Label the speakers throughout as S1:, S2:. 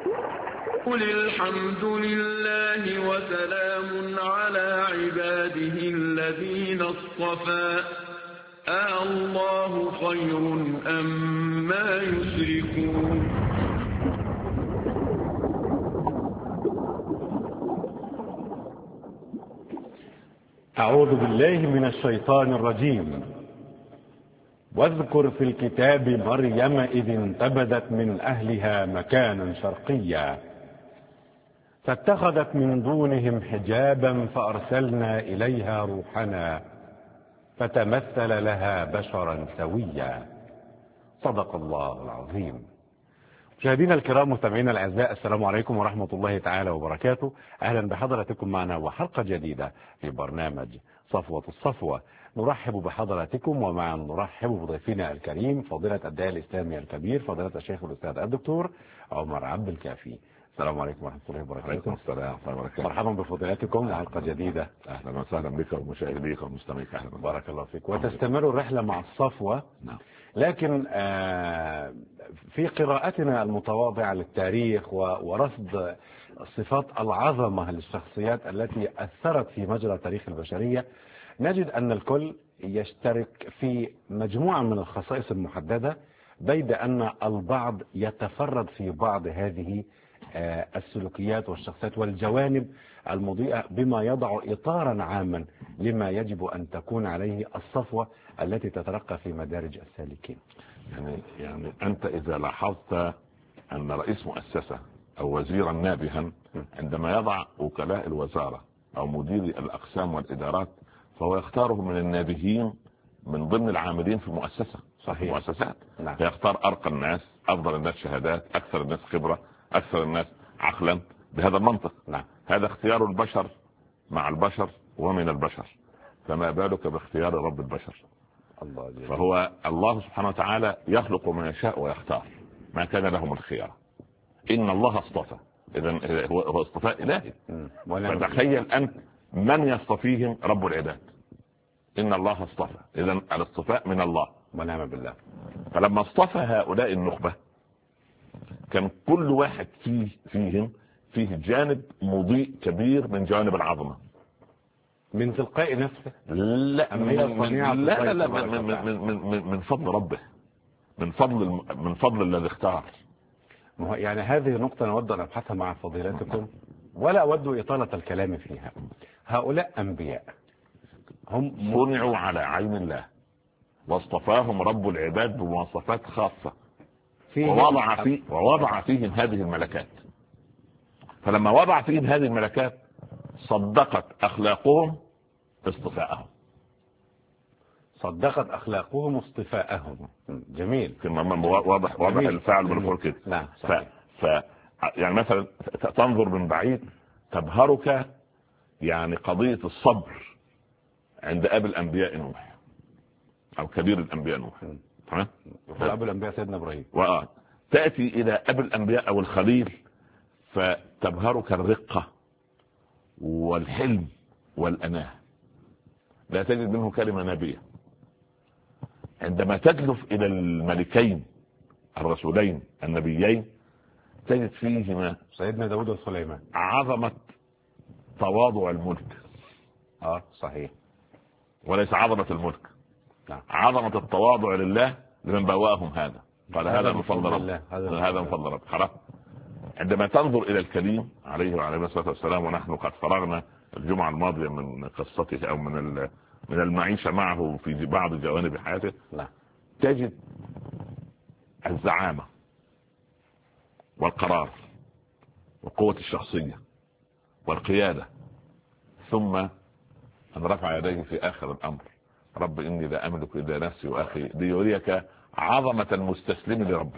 S1: قل الحمد لله وسلام على عباده الذين اصطفى الله خير أما يشركون.
S2: أعوذ بالله من الشيطان الرجيم. واذكر في الكتاب مريم إذ انتبذت من أهلها مكانا شرقيا فاتخذت من دونهم حجابا فأرسلنا إليها روحنا فتمثل لها بشرا سويا. صدق الله العظيم. مشاهدينا الكرام مستمعينا الأعزاء، السلام عليكم ورحمة الله تعالى وبركاته. أهلا بحضراتكم معنا وحلقة جديدة في برنامج صفوة الصفوة. نرحب بحضراتكم ومعا نرحب بضيفنا الكريم فضيلة الداعية الإسلامي الكبير فضيلة الشيخ الأستاذ الدكتور عمر عبد الكافي. السلام عليكم ورحمة الله وبركاته.
S3: وعليكم السلام ورحمة الله وبركاته.
S2: مرحبا بفضيلتكم وحلقة جديدة.
S3: أهلا وسهلا بك ومشاهديك ومستمعيك. أهلا
S2: بارك الله فيك. وتستمر الرحلة مع الصفوة.
S3: نعم.
S2: لكن في قراءتنا المتواضعة للتاريخ ورصد صفات العظمة للشخصيات التي أثرت في مجرى تاريخ البشرية نجد أن الكل يشترك في مجموعة من الخصائص المحددة، بيد أن البعض يتفرد في بعض هذه السلوكيات والشخصيات والجوانب المضيئة بما يضع إطارا عاما لما يجب أن تكون عليه الصفوة التي تترقى في مدارج السالكين.
S3: يعني أنت إذا لاحظت أن رئيس مؤسسة أو وزيرا نابها عندما يضع وكلاء الوزارة أو مدير الأقسام والإدارات فهو يختاره من النابهين من ضمن العاملين في المؤسسة.
S2: صحيح.
S3: المؤسسات.
S2: نعم.
S3: فيختار أرقى الناس، أفضل الناس شهادات، أكثر الناس خبرة، أكثر الناس عقلا، بهذا المنطق.
S2: نعم.
S3: هذا اختيار البشر مع البشر ومن البشر، فما بالك باختيار رب البشر.
S2: الله جل.
S3: فهو الله سبحانه وتعالى يخلق ما يشاء ويختار، ما كان لهم الخيار. إن الله اصطفى، إذن هو اصطفاء إلهي. فتخيل أنت من يصطفيهم؟ رب العباد. إن الله اصطفى، إذن الاصطفاء من الله.
S2: ونعم بالله.
S3: فلما اصطفى هؤلاء النخبة كان كل واحد فيهم فيه جانب مضيء كبير من جوانب العظمة
S2: من تلقاء نفسه.
S3: لا من فضل ربه، من فضل الذي اختار.
S2: يعني هذه نقطة نود أن أبحثها مع فضيلتكم ولا أود إطالة الكلام فيها. هؤلاء أنبياء هم
S3: صنعوا على عين الله واصطفاهم رب العباد بمواصفات خاصة ووضع فيهم هذه الملكات. فلما وضع فيهم هذه الملكات صدقت أخلاقهم اصطفاءهم.
S2: صدقت أخلاقهم اصطفاءهم. جميل.
S3: واضح الفعل بالفعل كده.
S2: نعم.
S3: يعني مثلا تنظر من بعيد تبهرك يعني قضية الصبر عند أبي الأنبياء نوح أو كبير الأنبياء نوح. تمام.
S2: أبو الأنبياء سيدنا إبراهيم.
S3: تأتي إلى أبي الأنبياء أو الخليل فتبهرك الرقة والحلم والأناه، لا تجد منه كلمة نبية. عندما تجلف إلى الملكين الرسولين النبيين تجد فيهما
S2: سيدنا داود وسليمان
S3: عظمة تواضع الملك.
S2: صحيح.
S3: وليس عظمة الملك.
S2: نعم.
S3: عظمة التواضع لله لمن بواهم هذا. قال هذا من فضل رب، هذا من فضل رب. خلاص. عندما تنظر إلى الكريم عليه وعلى الصلاة والسلام، ونحن قد فرغنا الجمعة الماضية من قصته أو من المعيشة معه في بعض جوانب حياته.
S2: لا.
S3: تجد الزعامة والقرار وقوة الشخصية والقيادة، ثم أن رفع يديه في آخر الأمر: رب إني لا أملك إلا نفسي وأخي ليريك عظمة المستسلم لربه.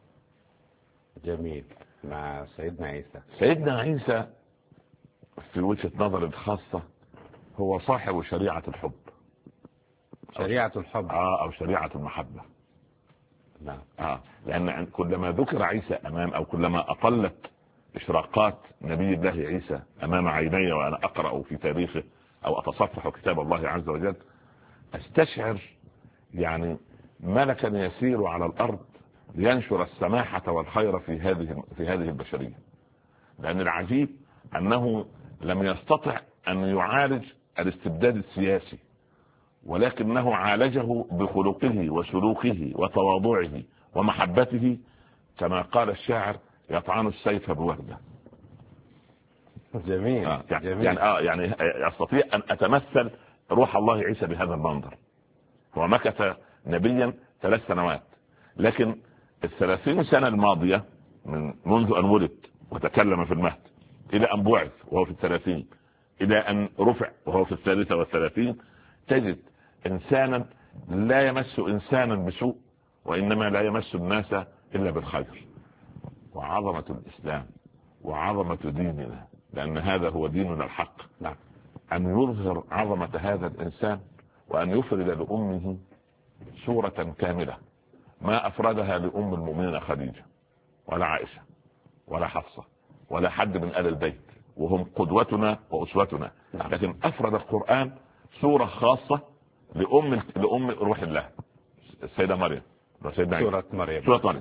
S2: جميل. مع
S3: سيدنا عيسى في وجهة نظر الخاصة هو صاحب شريعة الحب.
S2: شريعة الحب
S3: أو شريعة المحبة.
S2: نعم.
S3: لأن كلما ذكر عيسى أو كلما أطلت إشراقات نبي الله عيسى أمام عيني وأنا أقرأ في تاريخه أو أتصفح كتاب الله عز وجل أستشعر يعني ملكا يسير على الأرض لينشر السماحة والخير في هذه البشرية. لأن العجيب أنه لم يستطع أن يعالج الاستبداد السياسي، ولكنه عالجه بخلقه وسلوكه وتواضعه ومحبته، كما قال الشاعر: يطعن السيف بوردة.
S2: جميل.
S3: يعني أستطيع أن أتمثل روح الله عيسى بهذا المنظر. هو مكث نبيا 3 سنوات، لكن 30 سنة الماضية منذ أن ولد وتكلم في المهد إلى أن بعث وهو في 30، إلى أن رفع وهو في 33، تجد إنسانا لا يمس إنسانا بسوء، وإنما لا يمس الناس إلا بالخير. وعظمة الإسلام وعظمة ديننا، لأن هذا هو ديننا الحق، أن يظهر عظمة هذا الإنسان وأن يفرد لأمه سورة كاملة ما أفردها لأم المؤمنين خديجة ولا عائشة ولا حفصة ولا حد من آل البيت، وهم قدوتنا وأسوتنا. لكن أفرد القرآن سورة خاصة لأم روح الله، السيدة مريم،
S2: سورة مريم.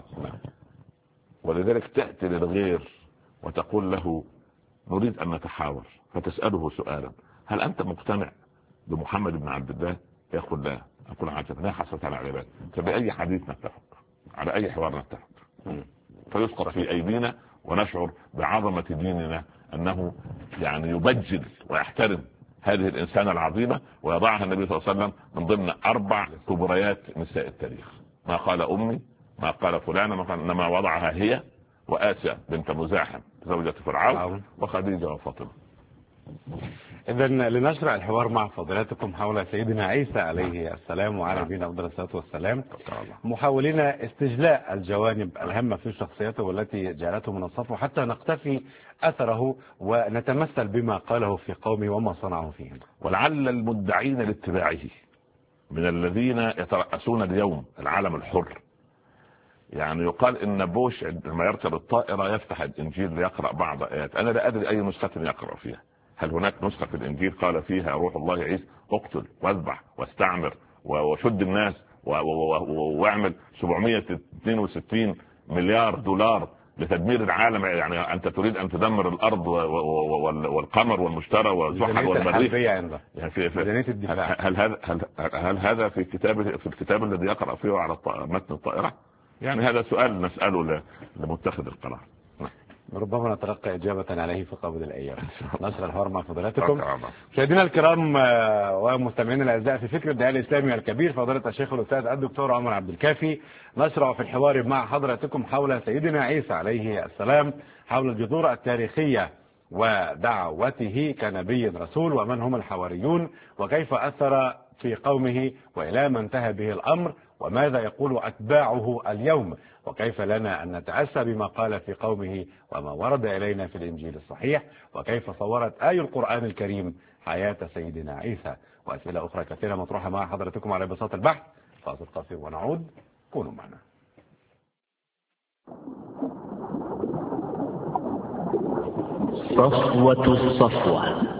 S3: ولذلك تأتي للغير وتقول له: نريد أن نتحاور، فتسأله سؤالا: هل أنت مقتنع بمحمد بن عبد الله؟ يقول لا. أقول: عجب، لا حسرة على العباد. فبأي حديث نتفق؟ على أي حوار نتفق؟ فيسقط في أيدينا ونشعر بعظمة ديننا، أنه يعني يبجل ويحترم هذه الإنسانة العظيمة، ويضعها النبي صلى الله عليه وسلم من ضمن 4 كبريات نساء التاريخ. ما قال أمي، ما قال فلانة، إنما وضعها هي وآسيا بنت مزاحم زوجة فرعون وخديجة وفاطمة.
S2: إذن لنشرع الحوار مع فضيلتكم حول سيدنا عيسى عليه السلام وعلى نبينا أفضل الصلاة والسلام، محاولين استجلاء الجوانب الهامة في شخصيته والتي جعلته من الصفوة، حتى نقتفي أثره ونتمثل بما قاله في قومه وما صنعه فيهم.
S3: ولعل المدعين لاتباعه من الذين يترأسون اليوم العالم الحر، يعني يقال إن بوش عندما يركب الطائرة يفتح الإنجيل ليقرأ بعض آيات. أنا لا أدري أي نسخة يقرأ فيها. هل هناك نسخة في الإنجيل قال فيها روح الله عيسى: اقتل واذبح واستعمر وشد الناس واعمل 762 مليار دولار لتدمير العالم؟ يعني أنت تريد أن تدمر الأرض والقمر والمشتري والزحل والمريخ.
S2: يعني
S3: هل هذا في الكتاب الذي يقرأ فيه على متن الطائرة؟ يعني هذا سؤال نسأله لمتخذ القرار.
S2: ربما نتلقى إجابة عليه في قبل الأيام. نشر الحوار مع فضيلتكم. مشاهدينا الكرام ومستمعينا الأعزاء، في فكر الداعية الإسلامي الكبير فضيلة الشيخ الأستاذ الدكتور عمر عبد الكافي، نشرع في الحوار مع حضراتكم حول سيدنا عيسى عليه السلام، حول الجذور التاريخية ودعوته كنبي رسول، ومن هم الحواريون، وكيف أثر في قومه وإلى ما انتهى به الأمر، وماذا يقول أتباعه اليوم، وكيف لنا أن نتأسى بما قال في قومه وما ورد إلينا في الإنجيل الصحيح، وكيف صورت آي القرآن الكريم حياة سيدنا عيسى، وأسئلة أخرى كثيرة مطروحة مع حضرتكم على بساط البحث. فاصل قصير ونعود، كونوا معنا.
S4: صفوة الصفوة.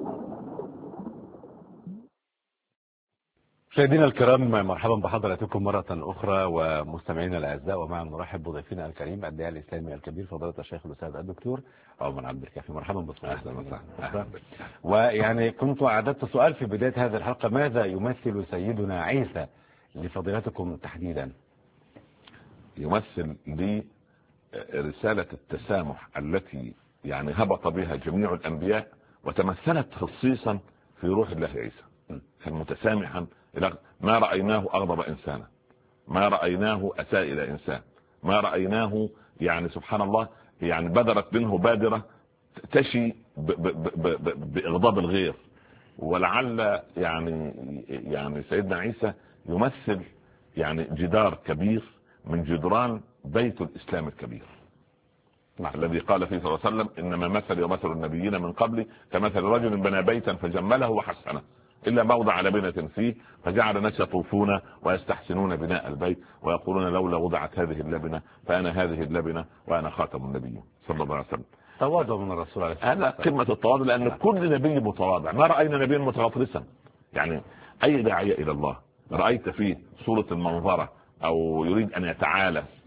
S2: مشاهدينا الكرام، مرحبا بحضراتكم مرة أخرى ومستمعينا الأعزاء، ومع نرحب بضيفنا الكريم الداعية الإسلامي الكبير فضيلة الشيخ الأستاذ الدكتور عمر عبد الكافي. مرحبا بكم. ويعني كنت أعددت سؤال في بداية هذه الحلقة: ماذا يمثل سيدنا عيسى لفضيلتكم تحديدا؟
S3: يمثل لي رسالة التسامح التي يعني هبط بها جميع الأنبياء، وتمثلت خصيصا في روح الله عيسى. كان متسامحا، ما رأيناه أغضب إنسانا، ما رأيناه أساء إلى إنسان، ما رأيناه يعني سبحان الله يعني بدرت منه بادرة تشي بإغضاب الغير. ولعل يعني سيدنا عيسى يمثل يعني جدار كبير من جدران بيت الإسلام الكبير الذي قال فيه صلى الله عليه وسلم: إنما مثل ومثل النبيين من قبل كمثل رجل بنى بيتا فجمله وحسنه إلا موضع لبنة فيه فجعل الناس يطوفون ويستحسنون بناء البيت ويقولون لولا وضعت هذه اللبنة فأنا هذه اللبنة وأنا خاتم النبيين صلى الله عليه وسلم.
S2: تواضع من الرسول عليه الصلاة
S3: والسلام. هذا قمة التواضع، لأن كل نبي متواضع. ما رأينا نبيا متغطرسا. يعني أي داعية إلى الله رأيت فيه صورة المنظرة أو يريد أن يتعالى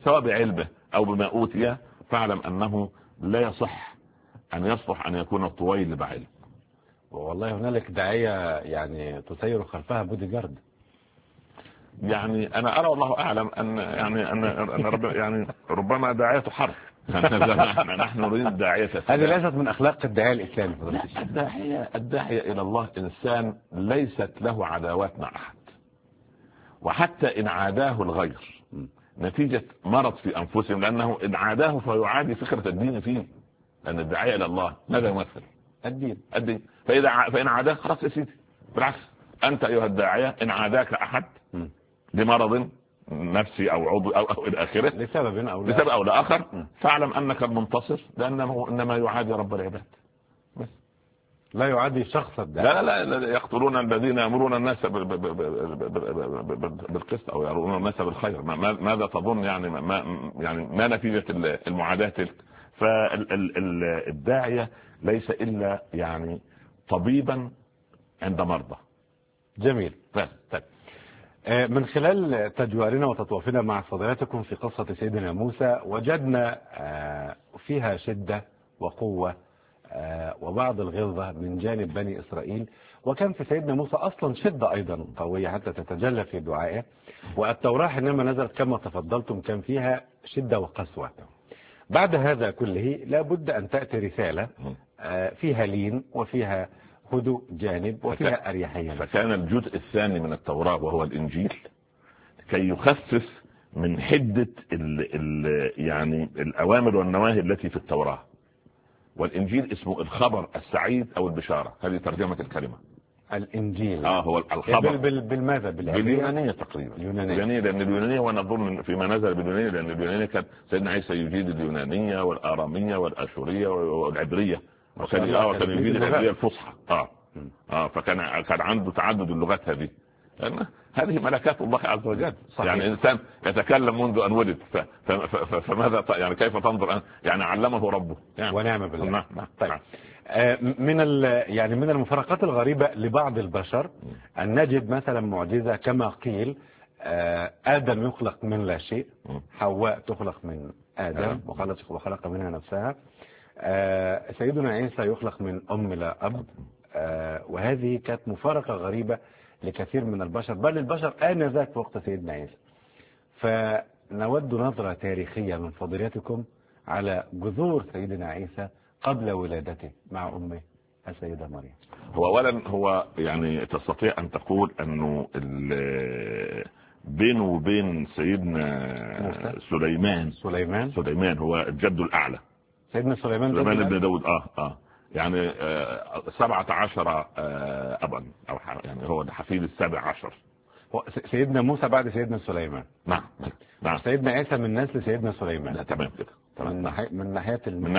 S3: سواء بعلمه أو بما أوتي، فاعلم أنه لا يصح أن يصلح أن يكون طويل بعلم.
S2: والله هنالك داعية يعني تسير خلفها بودي جارد.
S3: يعني أنا أرى والله أعلم أن يعني ربما داعية حرف. نحن نريد داعية
S2: هذه ليست من أخلاق الداعية الإسلامي.
S3: الداعية إلى الله إنسان ليست له عداوات مع أحد، وحتى إن عاداه الغير نتيجة مرض في أنفسهم، لأنه إن عاداه فيعادي فكرة الدين فيه، لأن الداعية إلى الله ماذا يمثل؟ الدين. فإن عاداك خلاص يا سيدي، بالعكس أنت أيها الداعية إن عاداك أحد لمرض نفسي أو عضو أو إلى آخره
S2: لسبب
S3: أو لآخر، فاعلم أنك المنتصر، لأنه إنما يعادي رب العباد بس،
S2: لا يعادي شخص الداعية.
S3: لا يقتلون الذين يأمرون الناس بالقسط أو يأمرون الناس بالخير. ماذا تظن يعني ما نتيجة المعاداة تلك؟ فالداعية ليس إلا يعني طبيبا عند مرضى.
S2: جميل. طيب. من خلال تجوارنا وتطوافنا مع فضيلتكم في قصة سيدنا موسى وجدنا فيها شدة وقوة وبعض الغلظة من جانب بني إسرائيل، وكان في سيدنا موسى أصلا شدة أيضا قوية حتى تتجلى في دعائه، والتوراة حينما نزلت كما تفضلتم كان فيها شدة وقسوة. بعد هذا كله لابد أن تأتي رسالة فيها لين وفيها هدوء جانب وفيها أريحية.
S3: فكان الجزء الثاني من التوراة وهو الإنجيل كي يخفف من حدة يعني الأوامر والنواهي التي في التوراة. والإنجيل اسمه الخبر السعيد أو البشارة، هذه ترجمة الكلمة.
S2: الإنجيل
S3: هو الخبر
S2: بالماذا؟
S3: باليونانية تقريبا. اليونانية لأن اليونانية، وأنا أظن فيما نزل باليونانية، لأن اليونانية كان سيدنا عيسى يجيد اليونانية والآرامية والأشورية والعبرية، وكان يجيد العبرية الفصحى. فكان عنده تعدد اللغات هذه، لأن هذه ملكات الله عز وجل. صحيح. يعني إنسان يتكلم منذ أن ولد، فماذا يعني كيف تنظر يعني علمه ربه يعني.
S2: ونعم بالله.
S3: نعم.
S2: طيب. من المفارقات الغريبة لبعض البشر أن نجد مثلا معجزة كما قيل آدم يخلق من لا شيء، حواء تخلق من آدم وخلق منها نفسها، سيدنا عيسى يخلق من أم لا أب، وهذه كانت مفارقة غريبة لكثير من البشر، بل البشر آنذاك في وقت سيدنا عيسى. فنود نظرة تاريخية من فضيلتكم على جذور سيدنا عيسى قبل ولادته مع أمه السيدة مريم.
S3: هو أولا هو يعني تستطيع أن تقول أنه بينه وبين سيدنا سليمان هو الجد الأعلى.
S2: سيدنا سليمان
S3: بن داود يعني 17 أبا أو يعني هو الحفيد 17.
S2: سيدنا موسى بعد سيدنا سليمان.
S3: نعم.
S2: سيدنا عيسى من نسل سيدنا سليمان.
S3: تمام كده.
S2: من ناحية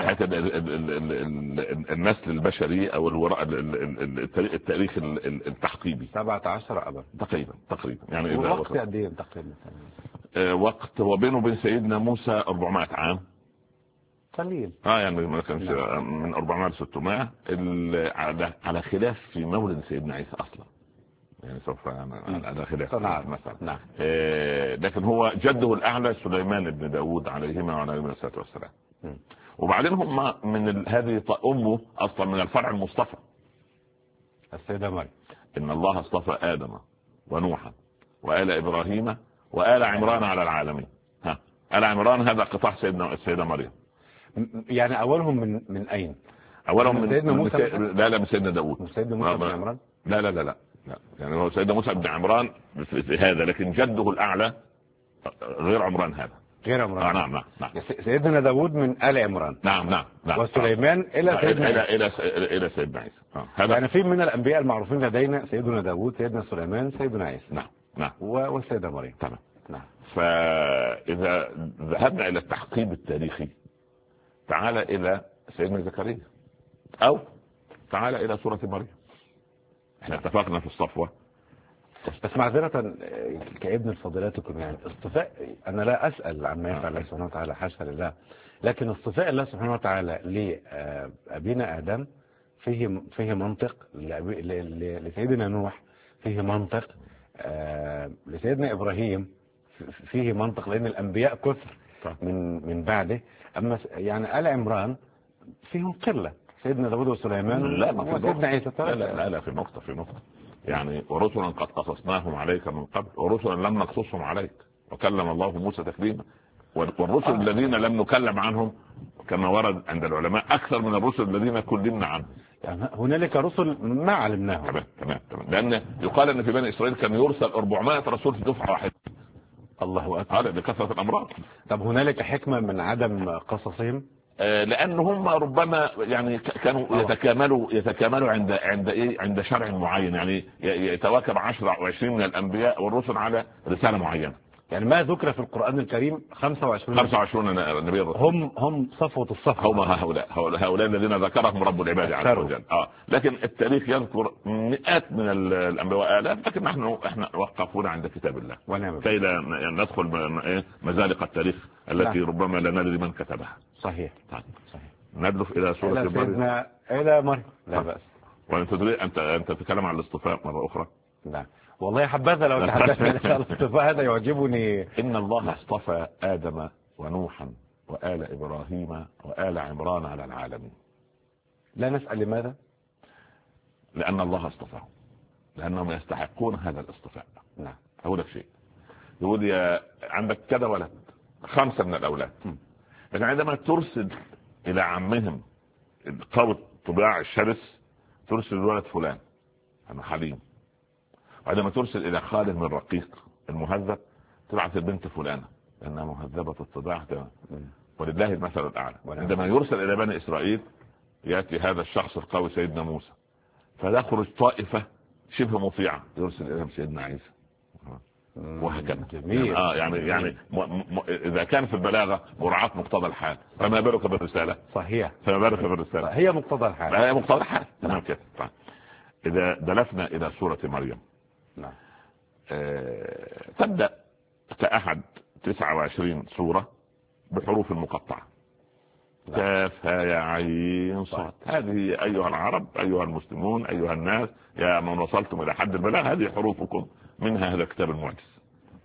S3: النسل البشري او التاريخ التحقيبي
S2: 17 أبا
S3: تقريبا يعني.
S2: وقت قد ايه تقريبا؟
S3: وقت هو بينه وبين سيدنا موسى 400 عام
S2: قليل.
S3: يعني ما كانش من 400 ل 600 على خلاف في مولد سيدنا عيسى اصلا، يعني سوف على خلاف مثلا.
S2: نعم.
S3: لكن هو جده الاعلى سليمان بن داود عليهما وعلى نبينا الصلاه والسلام. وبعدين هم من هذه امه اصلا من الفرع المصطفى
S2: السيده مريم.
S3: ان الله اصطفى ادم ونوحا وآل ابراهيم وآل عمران على العالمين. آل عمران هذا قطاع السيده مريم.
S2: يعني اولهم من اين؟
S3: اولهم من
S2: سيدنا موسى.
S3: لا من سيدنا داود.
S2: من سيدنا موسى بن عمران.
S3: لا يعني هو سيدنا موسى بن عمران في هذا، لكن جده الاعلى غير عمران هذا.
S2: غير عمران.
S3: نعم.
S2: سيدنا داود من آل عمران.
S3: نعم.
S2: وسليمان الى سيدنا
S3: الى سيدنا عيسى.
S2: يعني في من الانبياء المعروفين لدينا سيدنا داود، سيدنا سليمان، سيدنا عيسى.
S3: نعم.
S2: والسيده مريم.
S3: تمام. فاذا ذهبنا الى التحقيب التاريخي، تعال الى سيدنا زكريا او تعال الى سورة مريم. احنا اتفقنا في الصفوة.
S2: بس معذرة كابن فضيلتكم، يعني اصطفاء انا لا اسأل عما يفعل الله سبحانه وتعالى، حاشا لله، لكن اصطفاء الله سبحانه وتعالى لابينا ادم فيه منطق، لسيدنا نوح فيه منطق، لسيدنا ابراهيم فيه منطق، لان الانبياء كثر، من بعده. أما يعني آل عمران فيهم قلة، سيدنا داود وسليمان وسيدنا عيسى.
S3: لا في نقطة يعني ورسلا قد قصصناهم عليك من قبل ورسلا لم نقصصهم عليك وكلم الله موسى تكليما. والرسل الذين لم نكلم عنهم كما ورد عند العلماء أكثر من الرسل الذين كلمنا عنهم.
S2: يعني هنالك رسل ما علمناهم.
S3: تمام لأن يقال أن في بني إسرائيل كان يرسل 400 رسول في دفعة واحدة.
S2: الله أكبر.
S3: هذا بكثرة الأمراض.
S2: طب هنالك حكمة من عدم قصصهم؟
S3: لأن هم ربما يعني كانوا يتكاملوا عند شرع معين، يعني يتواكب 10 أو 20 من الأنبياء والرسل على رسالة معينة.
S2: يعني ما ذكر في القرآن الكريم 25
S3: نبي الرسول
S2: هم صفوة الصفوة،
S3: هم هؤلاء الذين ذكرهم رب العباد عز وجل. لكن التاريخ يذكر مئات من الأنبياء وآلاف، لكن احنا وقفونا عند كتاب الله كي لا ندخل مزالق التاريخ التي ربما لا ندري من كتبها.
S2: صحيح.
S3: ندلف إلى سورة
S2: مريم. إلى مريم لا بأس.
S3: وأنت تريد أن تتكلم عن الاصطفاء مرة أخرى؟
S2: لا والله حبذا لو تحدثنا عن الاصطفاء، هذا يعجبني.
S3: إن الله اصطفى آدم ونوحا وآل إبراهيم وآل عمران على العالمين.
S2: لا نسأل لماذا؟
S3: لأن الله اصطفاهم، لأنهم يستحقون هذا الاصطفاء.
S2: نعم.
S3: أقول لك شيء، يقول يا عندك كذا ولد، 5 من الأولاد، لكن عندما ترسل إلى عمهم قوي الطباع الشرس ترسل الولد فلان أنا حليم، وعندما ترسل إلى خاله من رقيق المهذب تبعث البنت فلانة لأنها مهذبة الطباع. ولله المثل الأعلى. عندما يرسل إلى بني إسرائيل يأتي هذا الشخص القوي سيدنا موسى، فتخرج طائفة شبه مطيعة يرسل إليهم سيدنا عيسى، وهكذا. يعني إذا كان في البلاغة مراعاة مقتضى الحال، فما بالك بالرسالة؟
S2: صحيح.
S3: فما بالك بالرسالة؟
S2: هي مقتضى الحال.
S3: هي مقتضى الحال. تمام كده. إذا دلفنا إلى سورة مريم،
S2: نعم.
S3: تبدأ كأحد 29 سورة بحروف مقطعة، كاف ها يا عين صاد. هذه أيها العرب أيها المسلمون أيها الناس يا من وصلتم إلى حد البلاغ، هذه حروفكم، منها هذا الكتاب المعجز.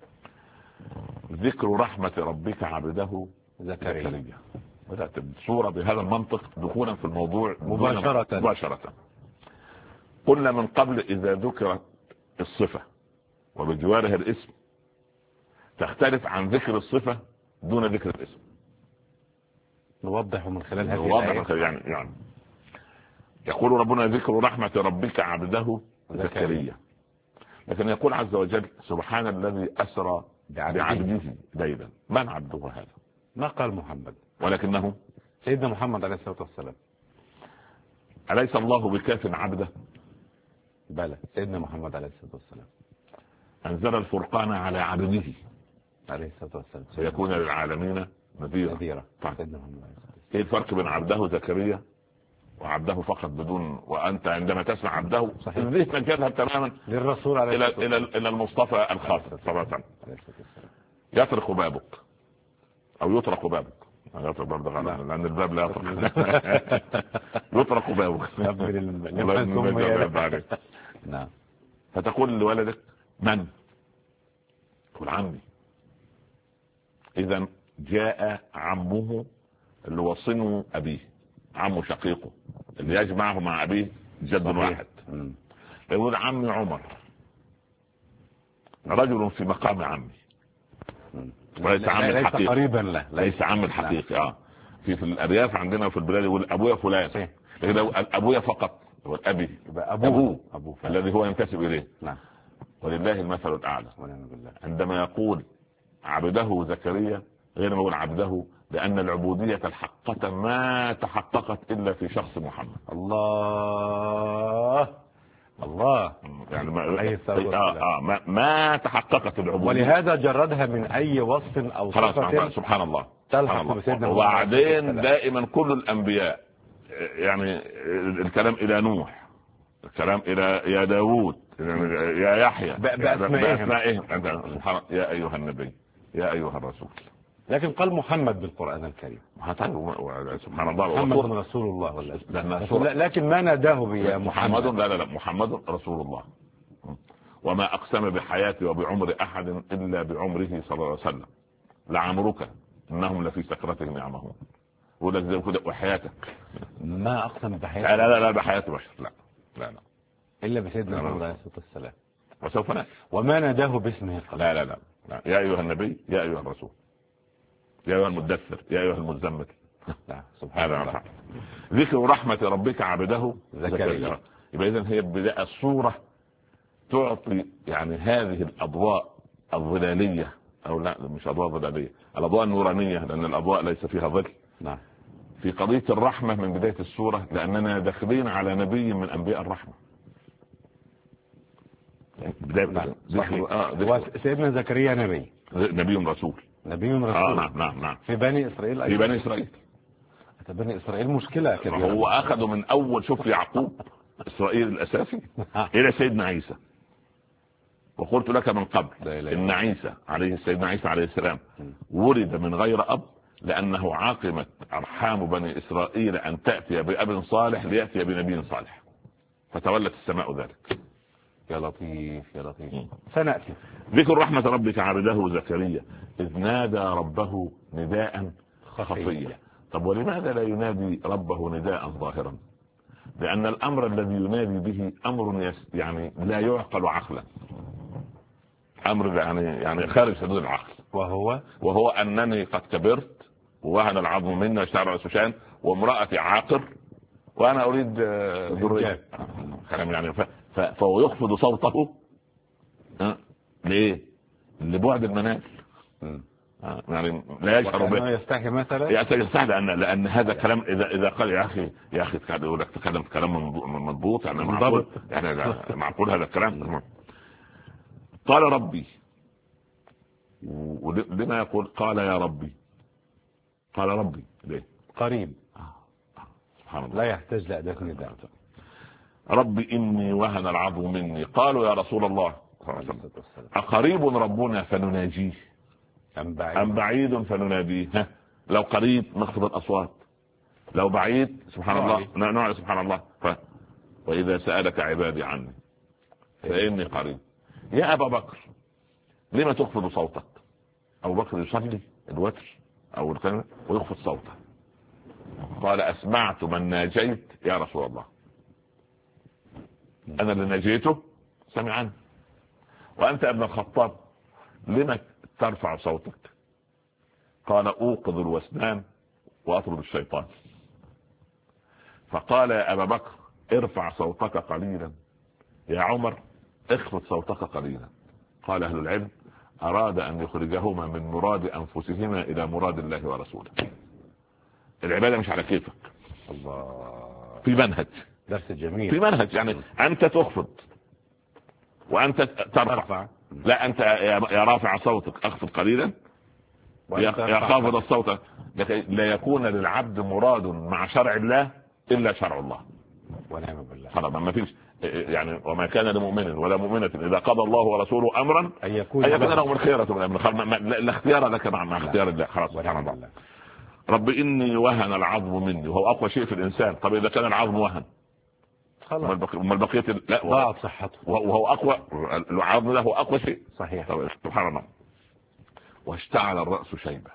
S3: ذكر رحمة ربك عبده زكريا. بدأت السورة بهذا المنطق دخولا في الموضوع مباشرة. قلنا من قبل إذا ذكرت الصفة وبجوارها الاسم تختلف عن ذكر الصفة دون ذكر الاسم.
S2: نوضح من خلال هذه الآية.
S3: يعني يقول ربنا ذكر رحمة ربك عبده زكريا، لكن يقول عز وجل سبحان الذي أسرى بعبده ليلا. من عبده هذا؟
S2: ما قال محمد،
S3: ولكنه
S2: سيدنا محمد عليه الصلاة والسلام.
S3: أليس الله بكاف عبده؟
S2: بلى سيدنا محمد عليه الصلاة والسلام.
S3: أنزل الفرقان على عبده
S2: عليه الصلاة والسلام
S3: ليكون للعالمين نذيرا. ايه الفرق بين عبده زكريا وعبده فقط بدون، وانت عندما تسمع عبده ذهنك يذهب تماما
S2: للرسول عليه الصلاة والسلام
S3: الى المصطفى الخاص صلى الله عليه وسلم. يطرق بابك او يطرق بابك، يطرق باب ده غلط لان الباب لا يطرق. يطرق بابك.
S2: نعم.
S3: فتقول لولدك من؟ تقول عمي. اذا جاء عمه اللي وصنه ابيه، عمه شقيقه اللي يجمعه مع ابيه جد واحد. يقول عمي عمر رجل في مقام عمي وليس عمي الحقيقي،
S2: قريبا له
S3: ليس عمي الحقيقي. في الارياف عندنا في البلاد يقول ابويا فلان، لكن ابويا فقط هو الابي، ابوه الذي هو ينتسب اليه.
S2: نعم.
S3: ولله المثل الاعلى. عندما يقول عبده زكريا غير ما يقول عبده، لأن العبودية الحقة ما تحققت إلا في شخص محمد.
S2: الله
S3: يعني ما تحققت العبودية،
S2: ولهذا جردها من أي وصف أو صفة.
S3: سبحان الله.
S2: وبعدين
S3: دائما كل الأنبياء يعني الكلام إلى نوح، الكلام إلى يا داوود، يا يحيى بأسمائهم. يا أيها النبي يا أيها الرسول،
S2: لكن قال محمد بالقرآن الكريم.
S3: سبحان الله.
S2: محمد رسول الله لكن ما ناداه بيا محمد.
S3: لا محمد رسول الله. وما أقسم بحياتي وبعمر أحد إلا بعمره صلى الله عليه وسلم. لعمرك انهم لفي سكرتهم يعمهون. ولك زي كده وحياتك
S2: ما اقسم بحياته.
S3: لا بحياة بشر، لا
S2: الا بسيدنا محمد عليه الصلاه والسلام.
S3: وسوف نأتي.
S2: وما ناداه باسمه قبل.
S3: لا يا ايها النبي، يا ايها الرسول، يا ايها المدثر، يا ايها المزمل.
S2: سبحان الله.
S3: ذكر رحمة ربك عبده
S2: زكريا.
S3: يبقى اذا هي بداية الصورة تعطي يعني هذه الاضواء الظلالية، او لا مش اضواء ظلالية، الاضواء النورانية، لان الاضواء ليس فيها ظل.
S2: نعم.
S3: في قضية الرحمة من بداية السورة، لاننا داخلين على نبي من انبياء الرحمة.
S2: نعم. سيدنا زكريا نبي
S3: رسول. نعم.
S2: في بني اسرائيل
S3: أيضا. في بني اسرائيل.
S2: بني اسرائيل مشكلة كبيرة.
S3: هو اخذوا من اول، شوف يعقوب اسرائيل الاساسي الى سيدنا عيسى. وقلت لك من قبل ان عيسى سيدنا عيسى عليه السلام ولد من غير اب، لانه عاقمت ارحام بني اسرائيل ان تاتي باب صالح لياتي بنبي صالح، فتولت السماء ذلك.
S2: يا لطيف يا لطيف. سنأتي.
S3: ذكر رحمة ربك عبده زكريا إذ نادى ربه نداء خفيا. طب ولماذا لا ينادي ربه نداء ظاهرا؟ لأن الأمر الذي ينادي به أمر يعني لا يعقل عقلا، أمر يعني خارج حدود العقل. وهو أنني قد كبرت ووهن العظم مني واشتعل رأس شان وامرأتي عاقر وأنا أريد ذرية. يعني فهو يخفض صوته. ليه؟ لبعد المنال. يعني لا يشعر به،
S2: يستحي مثلا،
S3: يستحي لأن هذا كلام إذا قال يا أخي يقول لك تكلم كلام مضبوط، يعني معقول، يعني معقول هذا الكلام. قال ربي، ولما يقول قال يا ربي؟ قال ربي ليه؟
S2: قريب.
S3: سبحان الله.
S2: لا يحتاج لأداة نداء.
S3: ربي إني وهن العظم مني. قالوا يا رسول الله أقريب ربنا فنناجيه أم بعيد فنناديه؟ لو قريب نخفض الأصوات، لو بعيد سبحان الله نعلى سبحان الله. وإذا سألك عبادي عني فإني قريب. يا أبا بكر لما تخفض صوتك؟ أبو بكر يصلي الوتر أو القيامة ويخفض صوته. قال أسمعت من ناجيت يا رسول الله، أنا اللي ناجيته سمعني. وأنت ابن الخطاب لما ترفع صوتك؟ قال أوقظ الوسنان وأطرد الشيطان. فقال يا أبا بكر ارفع صوتك قليلا، يا عمر اخفض صوتك قليلا. قال أهل العلم أراد أن يخرجهما من مراد أنفسهما إلى مراد الله ورسوله. العبادة مش على كيفك.
S2: الله.
S3: في منهج.
S2: درس جميل.
S3: في منهج، يعني أنت تخفض وأنت ترفع. لا أنت يا رافع صوتك أخفض قليلا، يا خافض الصوت. لا يكون للعبد مراد مع شرع الله إلا شرع الله.
S2: ونعم بالله.
S3: خلاص ما فيش يعني وما كان لمؤمن ولا مؤمنة إذا قضى الله ورسوله أمرا أن يكون لهم الخيرة من أمرهم. لا اختيار لك مع اختيار الله. خلاص سبحان الله. رب إني وهن العظم مني، وهو أقوى شيء في الإنسان. طب إذا كان العظم وهن وما البقية لا
S2: ضاعت صحته،
S3: وهو أقوى. العظم ده هو أقوى شيء.
S2: صحيح.
S3: سبحان الله. واشتعل الرأس شيبة.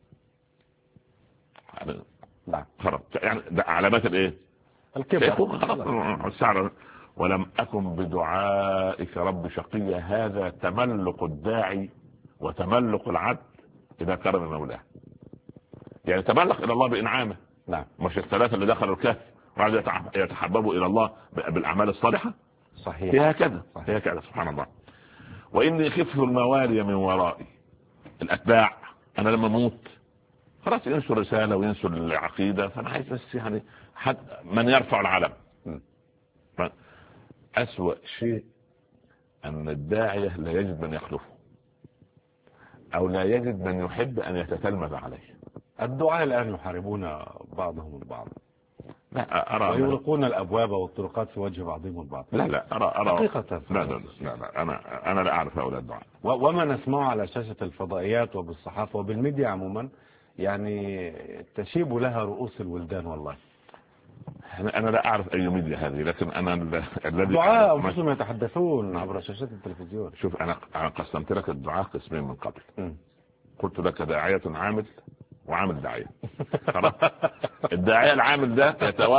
S3: يعني علامات الايه؟ الكبر. ولم أكن بدعائك رب شقيا. هذا تملق الداعي وتملق العبد إذا كرم مولاه، يعني تملق إلى الله بإنعامه.
S2: نعم.
S3: مش الثلاثة اللي دخلوا الكهف وبعد يتحببوا إلى الله بالأعمال الصالحة.
S2: صحيح.
S3: هي كذا سبحان الله. وإني خفت الموالي من ورائي، الأتباع. أنا لما أموت خلاص ينسوا الرسالة وينسوا العقيدة، فأنا عايز بس يعني حد من يرفع العلم. أسوأ شيء أن الداعية لا يجد من يخلفه أو لا يجد من يحب أن يتتلمذ عليه.
S2: الدعاء الآن يحاربون بعضهم البعض.
S3: لا أرى
S2: ويغلقون الأبواب والطرقات في وجه بعضهم البعض.
S3: لا أرى
S2: حقيقة.
S3: لا أنا لا أعرف هؤلاء الدعاء.
S2: وما نسمعه على شاشة الفضائيات وبالصحافة وبالميديا عموما يعني تشيب لها رؤوس الولدان. والله
S3: أنا لا أعرف أي ميديا هذه، لكن أنا الذي
S2: دعاء أنفسهم يتحدثون عبر شاشات التلفزيون.
S3: شوف أنا قسمت لك الدعاء قسمين من قبل. قلت لك داعية عامل وعامل داعية. الداعية العامل ده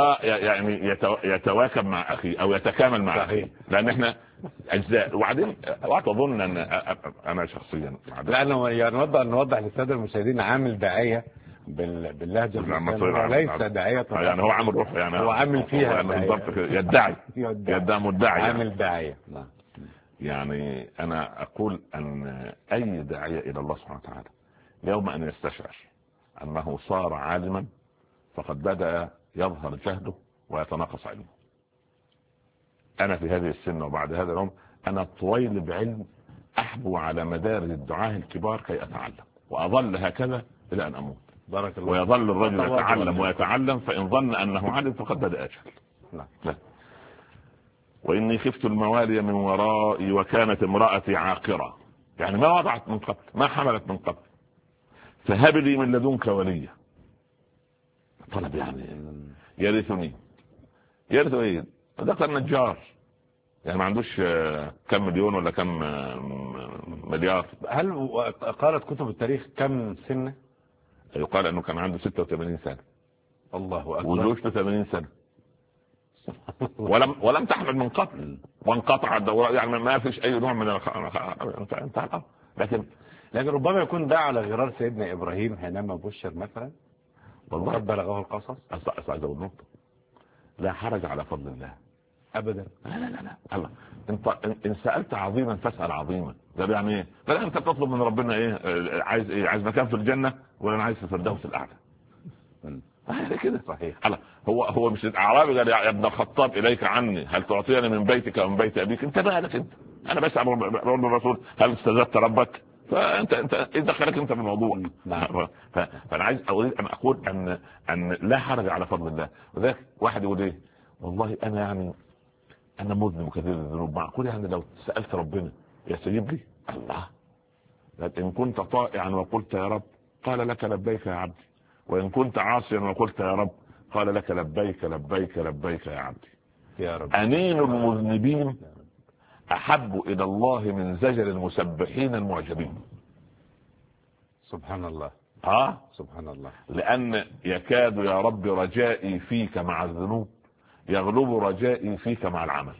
S3: يتواكب مع أخي أو يتكامل مع أخي، لأن إحنا أجزاء. وبعدين أظن أن أنا شخصيا
S2: لا أنا نوضح للسادة المشاهدين، عامل داعية باللهجة المصرية ليس داعية،
S3: يعني هو عامل روح، يعني
S2: هو عامل فيها
S3: بالضبط، يدعي مدعي
S2: عامل داعية.
S3: يعني أنا أقول أن أي داعية إلى الله سبحانه وتعالى يوم أن يستشعر أنه صار عالما فقد بدأ يظهر جهده ويتناقص علمه. أنا في هذه السن وبعد هذا العمر أنا طويل بعلم أحبو على مدار الدعاة الكبار كي أتعلم، وأظل هكذا إلى أن أموت.
S2: بارك الله.
S3: ويظل الرجل يتعلم ويتعلم، فإن ظن أنه عالم فقد بدأ أجهل. لا. وإني خفت الموالي من ورائي وكانت امرأتي عاقرة، يعني ما وضعت من قبل، ما حملت من قبل، فهب لي من لدنك وليا. طلب يعني يرثني. يرث ايه؟ ده كان نجار، يعني ما عندوش كم مليون ولا كم مليار.
S2: هل قالت كتب التاريخ كم سنة؟
S3: يقال انه كان عنده 86 سنة.
S2: الله اكبر.
S3: وزوجته 80 سنة. ولم تحمل من قبل، وانقطع الدورة، يعني ما فيش اي نوع من انت
S2: لكن ربما يكون ده على غرار سيدنا ابراهيم حينما بشر مثلا
S3: والله
S2: قد بلغه القصص.
S3: أصعد النقطة، لا حرج على فضل الله
S2: ابدا.
S3: لا الله، انت ان سالت عظيما فاسال عظيما. ده يعني ايه؟ فلا انت تطلب من ربنا ايه؟ عايز ايه؟ عايز مكان في الجنه ولا انا عايز في الفردوس الاعلى؟ كده
S2: صحيح.
S3: هو مش الاعرابي قال يا ابن الخطاب اليك عني هل تعطيني من بيتك ومن بيت ابيك؟ انت مالك انت؟ انا بسال الرسول هل استزدت ربك؟ فانت ايه دخلك انت في الموضوع؟ فانا عايز اريد ان اقول ان لا حرج على فضل الله. وذاك واحد يقول ايه؟ والله انا مذنب كثير الذنوب، معقول يعني لو سالت ربنا يستجيب لي؟ الله، ان كنت طائعا وقلت يا رب قال لك لبيك يا عبدي، وان كنت عاصيا وقلت يا رب قال لك لبيك لبيك لبيك يا عبدي.
S2: يا رب.
S3: انين المذنبين احب الى الله من زجر المسبحين المعجبين.
S2: سبحان الله.
S3: سبحان الله. لان يكاد يا رب رجائي فيك مع الذنوب يغلب رجائي فيك مع العمل.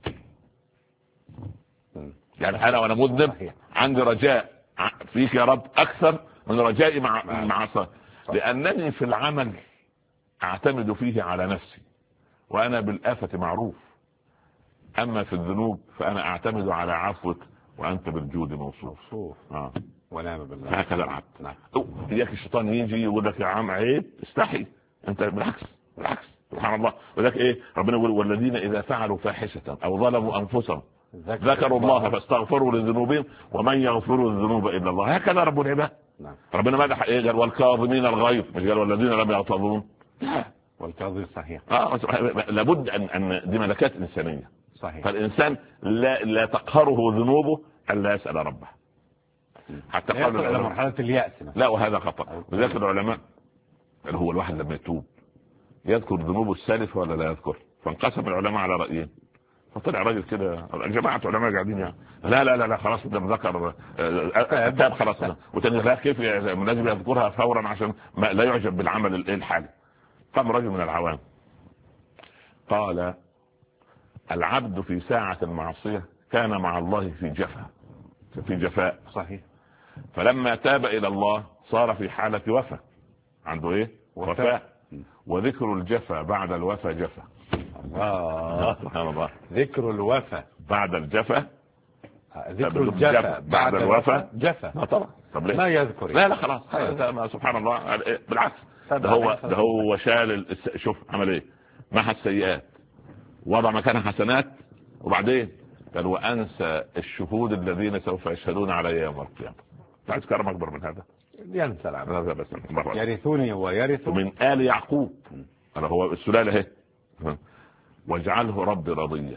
S3: يعني انا وانا مذنب عندي رجاء فيك يا رب اكثر من رجائي مع لانني في العمل اعتمد فيه على نفسي وانا بالآفة معروف، اما في الذنوب فانا اعتمد على عفوك وانت بالجود موصوف.
S2: ونعم بالله.
S3: هكذا العبد. اياك الشيطان يجي يقول لك يا عم عيب استحي، انت بالعكس سبحان الله. وذاك ايه؟ ربنا يقول والذين اذا فعلوا فاحشة او ظلموا انفسهم ذكروا الله فاستغفروا لذنوبهم ومن يغفر الذنوب الا الله. هكذا رب العباد. ربنا مدح ايه؟ قال والكاظمين الغيظ، مش قال والذين لم يغتظون.
S2: والكاظم صحيح.
S3: لابد ان دي ملكات انسانيه.
S2: صحيح.
S3: فالانسان لا تقهره ذنوبه الا يسال ربه، حتى قالوا
S2: الى مرحله الياس.
S3: لا، وهذا خطا. لذلك العلماء اللي هو الواحد لما يتوب يذكر ذنوبه السالفه ولا لا يذكر؟ فانقسم العلماء على رايين. فطلع راجل كده، جماعه علماء قاعدين يعني لا خلاص ده ذكر تاب خلاص. وتاني لا، كيف لازم يذكرها فورا عشان لا يعجب بالعمل الحالي. قام رجل من العوام قال العبد في ساعة المعصية كان مع الله في جفاء.
S2: صحيح.
S3: فلما تاب إلى الله صار في حالة وفاء. عنده ايه؟ وفاء. وذكر الجفا بعد الوفا جفا. سبحان الله.
S2: ذكر الوفا
S3: بعد الجفا،
S2: ذكر الجفا بعد الوفا جفا.
S3: طبعا. طب ليه؟
S2: ما يذكر.
S3: لا خلاص. سبحان الله. بالعكس، ده هو شال شوف عمل ايه؟ محى السيئات وضع مكانها حسنات، وبعدين قال وانسى الشهود الذين سوف يشهدون علي يوم القيامه. عايز كرم اكبر من هذا؟
S2: ينسى العبد.
S3: بس
S2: يرثوني ويرث
S3: من آل يعقوب. انا هو السلاله اهي. واجعله ربي رضيا.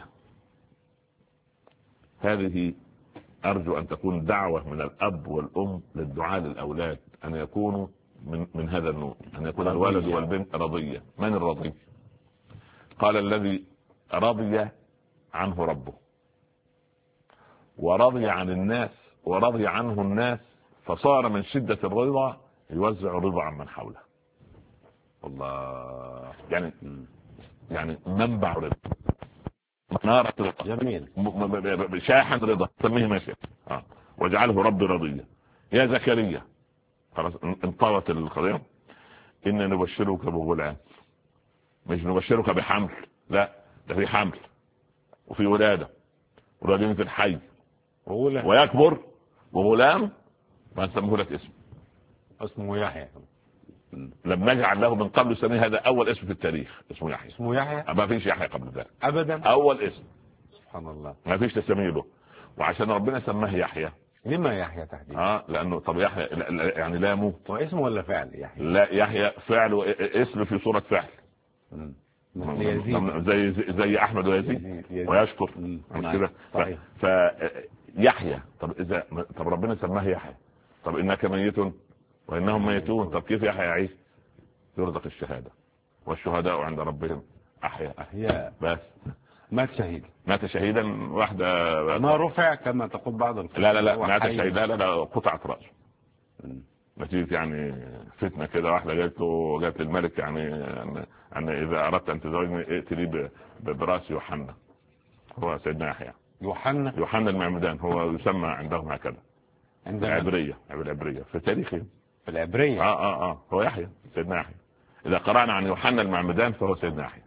S3: هذه ارجو ان تكون دعوه من الاب والام للدعاء للاولاد ان يكونوا من هذا النوع، ان يكون الولد والبنت رضيا. من الرضي؟ قال الذي رضي عنه ربه ورضي عن الناس ورضي عنه الناس فصار من شدة الرضا يوزع الرضا عن من حوله. الله، يعني منبع رضا، نارة رضا،
S2: جميل،
S3: شاحن رضا، سميه ماشي. واجعله ربي رضيا. يا زكريا، خلاص انطوت القضية، إن نبشرك بغلام. مش نبشرك بحمل، لا، ده في حمل وفي ولادة ولادين في الحي ويكبر وغلام، وهنسميه لك
S2: اسمه يحيى.
S3: لم نجعل له من قبل سميه، هذا أول اسم في التاريخ اسمه يحيى.
S2: اسمه يحيى،
S3: ما فيش يحيى قبل ذلك
S2: أبدا،
S3: أول اسم.
S2: سبحان الله،
S3: ما فيش تسميه له. وعشان ربنا سماه يحيى.
S2: لما يحيى تحديدا؟
S3: لأنه طب يحيى يعني لا موت.
S2: هو اسم ولا فعل يحيى؟
S3: لا، يحيى فعل اسم في صورة فعل. زي احمد ويزيد ويشكر، مش كده؟ فيحيى، طب ربنا سماه يحيى، طب انك ميت وانهم ميتون، طب كيف يحيى يعيش؟ يرزق الشهاده، والشهداء عند ربهم احياء. بس مات شهيدا. واحده
S2: ما رفع كما تقول بعض الكتب.
S3: لا مات شهيدا، لا قطعت راسه نتيجة يعني فتنة كده. واحدة قالت للملك يعني أن إذا أردت أن تزوجني ائت لي براس يوحنا. هو سيدنا يحيى، يوحنا المعمدان، هو يسمى عندهم هكذا العبرية في تاريخهم
S2: في العبرية.
S3: هو يحيى، سيدنا يحيى. إذا قرأنا عن يوحنا المعمدان فهو سيدنا يحيى.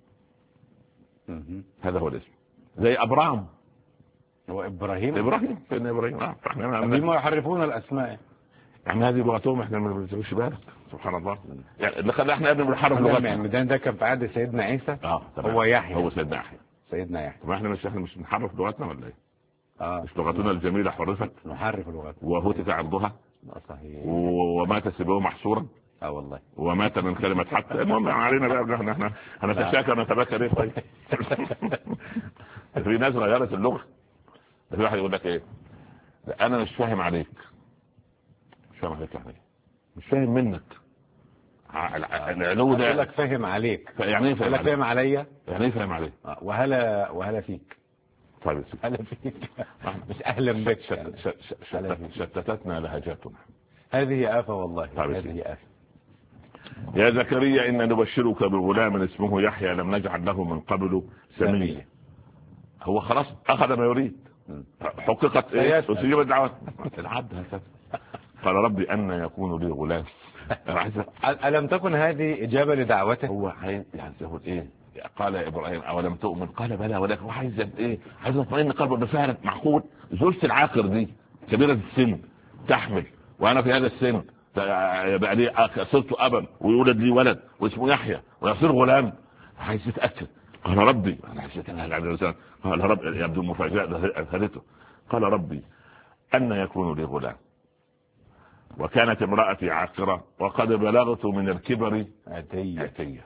S3: هذا هو الاسم. زي أبراهام،
S2: هو إبراهيم،
S3: سيدنا إبراهيم.
S2: بما يحرفون الأسماء،
S3: يعني هذه لغتهم، احنا ما بنسويش بالك. سبحان الله، يعني اللي خلى احنا بنحرف لغتنا.
S2: المعمدان ده كان في عهد سيدنا عيسى. هو يحيى،
S3: هو سيدنا يحيى. ما احنا مش بنحرف لغتنا ولا ايه؟ مش لغتنا الجميلة حرفت؟
S2: نحرف لغتنا
S3: وهتك عرضها.
S2: صحيح.
S3: ومات سبوه محصورا.
S2: والله.
S3: ومات من كلمة حتى. المهم علينا بقى احنا هنتشاكر ونتبكر ايه. طيب في ناس غيرت اللغة. في واحد يقول لك ايه، انا مش فاهم عليك. مش فاهم عليك يعني مش فاهم منك. العلو ده
S2: لك فاهم عليك،
S3: يعني ايه
S2: فاهم عليا؟
S3: يعني ايه فاهم عليك؟
S2: وهلا فيك.
S3: طيب
S2: هلا فيك مش اهلا بك.
S3: شتتتنا لهجاتنا.
S2: هذه آفة والله.
S3: هذه آفة. يا زكريا إن نبشرك بغلام اسمه يحيى لم نجعل له من قبل سميا. هو خلاص أخذ ما يريد، حققت أستجيب الدعوات. العبد هكذا. قال ربي أن يكون لي غلام.
S2: ألم تكن هذه إجابة لدعوته؟
S3: هو يعني يقول إيه؟ قال يا إبراهيم أولم تؤمن؟ قال بلى ولكن هو عايز إيه؟ عايز يطمئن قلبه بفعل معقول. زوجتي العاقر دي كبيرة السن تحمل، وأنا في هذا السن بقى لي صرت أبا ويولد لي ولد واسمه يحيى ويصير غلام. عايز يتأكد. قال ربي، أنا حسيت أنها العبد. قال ربي، يبدو مفاجأة أثرته. قال ربي أن يكون لي غلام وكانت امرأتي عاقرة وقد بلغت من الكبر عتية.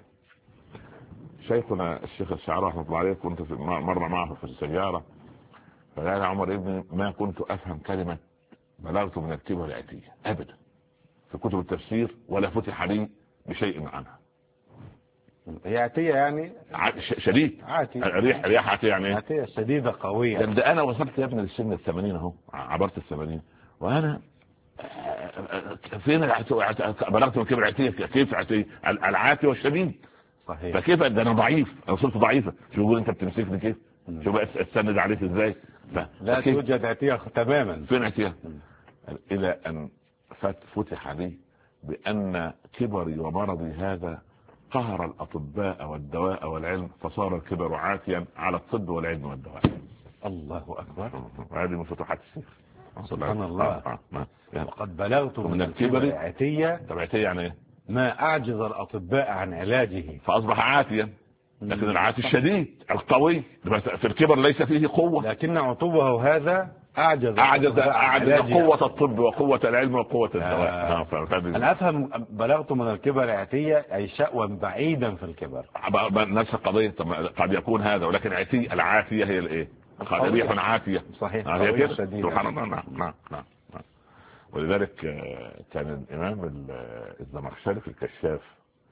S3: شيخنا الشيخ الشعراء رحمه الله عليه كنت في مرة معه في السيارة، فقال عمر ابني ما كنت أفهم كلمة بلغت من الكبر عتية أبدا في كتب التفسير، ولا فتح لي بشيء عنها.
S2: هي عتية يعني
S3: شديد، ريح عتية يعني
S2: عتية شديدة قوية.
S3: ده أنا وصلت يا ابني للسن 80 أهو، عبرت 80 وأنا فين بلغت من كبر عتية؟ كيف عتية؟ العاتي والشديد.
S2: صحيح.
S3: فكيف ده انا ضعيف، انا صرت ضعيفه. شو يقول انت بتمسكني كيف؟ شو بقى استند عليك ازاي؟
S2: لا توجد عتية تماما.
S3: فين عتية؟ الى ان فتح لي بان كبري ومرضي هذا قهر الاطباء والدواء والعلم، فصار الكبر عاتيا على الطب والعلم والدواء.
S2: الله اكبر.
S3: وهذه من فتوحات الشيخ
S2: سبحان الله. وقد بلغت من الكبر عتية.
S3: طب عتية يعني ايه؟
S2: ما أعجز الأطباء عن علاجه،
S3: فأصبح عاتيا. لكن العاتي الشديد القوي في الكبر ليس فيه قوة،
S2: لكن عطوبه هذا أعجز
S3: قوة الطب وقوة العلم وقوة الدواء.
S2: أنا أفهم بلغت من الكبر عتية أي شأوا بعيدا في الكبر.
S3: نفس القضية. قد يكون هذا، ولكن العاتية هي الايه؟ ريح عاتية.
S2: صحيح.
S3: هي كده. سبحان الله. نعم. ولذلك كان الإمام الزمخشري في الكشاف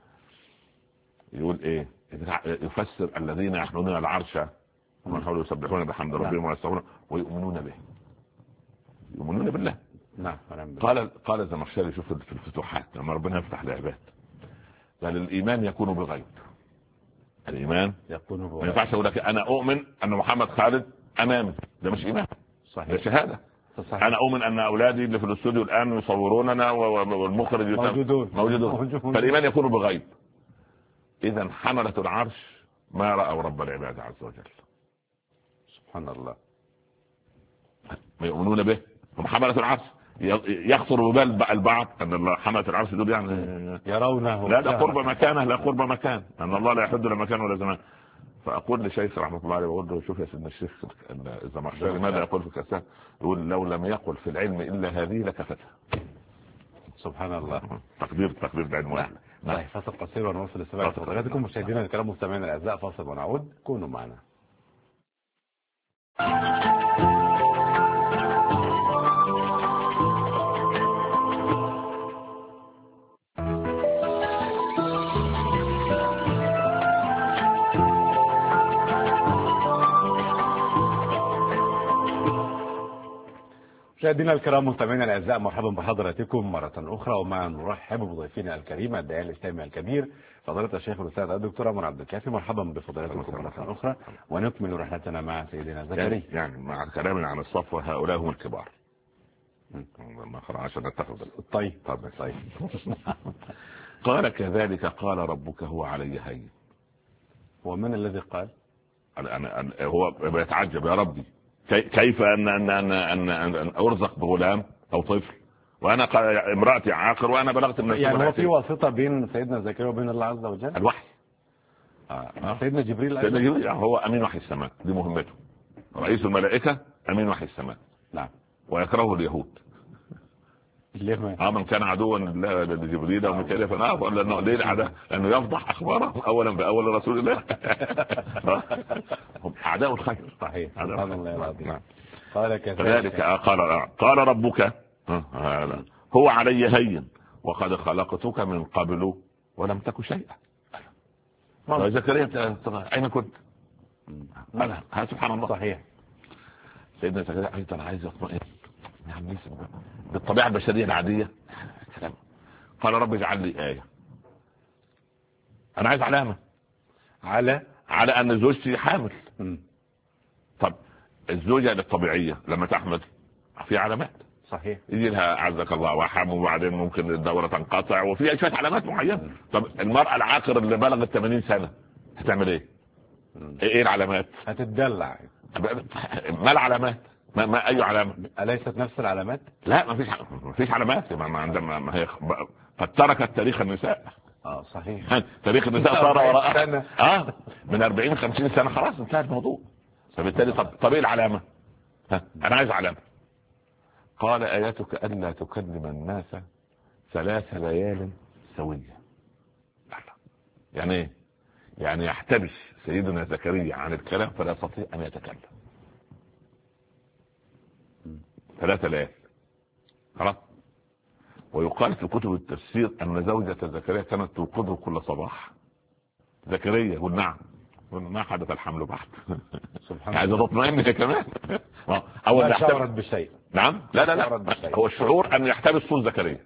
S3: يقول إيه؟ يفسر الذين يحملون العرش ومن حوله يسبحون بحمد ربهم ويستغفرون ويؤمنون به. يؤمنون بالله
S2: نعم.
S3: قال الزمخشري، شوف في الفتوحات لما ربنا يفتح العباد، قال الإيمان يكون بغيب. الإيمان يكون بغيب. ما ينفعش أقول لك أنا أؤمن أن محمد خالد أمامي، ده مش إيمان. صحيح. ده شهادة. صحيح. أنا أؤمن أن أولادي اللي في الاستوديو الآن يصوروننا والمخرج موجودون. فالإيمان يكون بغيب. إذا حملة العرش ما رأوا رب العباد عز وجل.
S2: سبحان الله.
S3: ما يؤمنون به. هم حملة العرش. يخطر ببال البعض ان الله حملة العرش دول يعني
S2: يرونه
S3: لا قرب مكانه، لا قرب مكان، ان الله لا يحد لمكان ولا زمان. فاقول لشيخ رحمه الله عليه، بقول له شوف يا سيدنا الشيخ الزمخشري ماذا يقول في كاسات؟ يقول لو لم يقل في العلم الا هذه لكفتها.
S2: سبحان الله.
S3: تقدير بعنوان.
S2: طيب فاصل قصير ونوصل لسماع فضيلتكم مشاهدينا الكرام مستمعينا الاعزاء. فاصل ونعود، كونوا معنا. مشاهدينا الكرام مستمعينا الاعزاء، مرحبا بحضراتكم مره اخرى، ومع نرحب بضيفنا الكريم الداعيه الاسلامي الكبير فضيله الشيخ الاستاذ الدكتور عمر عبد الكافي. مرحبا بفضيلتكم مره اخرى، ونكمل رحلتنا مع سيدنا زكريا.
S3: يعني مع كلامنا عن الصفوه، هؤلاء هم الكبار. ما خلاص عشان نتخذ.
S2: طيب.
S3: قال كذلك قال ربك هو علي هين.
S2: ومن الذي قال؟
S3: هو بيتعجب، يا ربي كيف أن أرزق بغلام أو طفل وأنا امرأتي عاقر وأنا بلغت من
S2: يعني هو في واسطة بين سيدنا زكريا وبين الله عز وجل؟
S3: الوحي.
S2: سيدنا جبريل.
S3: سيدنا جبريل هو أمين وحي السماء، دي مهمته. رئيس الملائكة أمين وحي السماء.
S2: نعم.
S3: ويكرهه اليهود.
S2: ليه؟
S3: من كان عدوا لجبريل وميكائيل فنعرف لأنه ليه العداء؟ لأنه يفضح أخباره أولا بأول رسول الله. هم أعداء الخير.
S2: صحيح. سبحان الله العظيم. قال
S3: كذلك قال ربك هو علي هين وقد خلقتك من قبل ولم تك شيئا. زكريا أين كنت؟ سبحان الله.
S2: صحيح.
S3: سيدنا زكريا أيضا عايز يطمئن يعني بالطبيعة البشرية العادية. قال رب اجعل لي آية. أنا عايز علامة على أن زوجتي حامل. طب الزوجة الطبيعية لما تحمل في علامات.
S2: صحيح.
S3: يجي لها عزك الله وحم، وبعدين ممكن الدورة تنقطع، وفي شوية علامات معينة. طب المرأة العاقر اللي بلغت 80 سنة هتعمل ايه؟ ايه العلامات؟
S2: هتتدلع.
S3: ما العلامات؟ ما اي علامة؟
S2: أليست نفس العلامات؟
S3: لا ما فيش علامات. ما هي قد تركت تاريخ النساء.
S2: صحيح.
S3: تاريخ النساء صار وراءها من 40-50 سنة خلاص انتهى الموضوع. فبالتالي طب ايه العلامة؟ انا عايز علامة. قال آياتك ألا تكلم الناس 3 ليال سوية. يعني ايه؟ يعني يحتبس سيدنا زكريا عن الكلام فلا يستطيع ان يتكلم 3 ليال خلاص. ويقال في كتب التفسير ان زوجة زكريا كانت توقظه كل صباح. زكريا يقول نعم، ما حدث الحمل بعد. سبحان الله. عايز تطمئن كمان.
S2: اول ما شعرت بشيء.
S3: نعم. لا هو الشعور ان يحتبس صوت زكريا.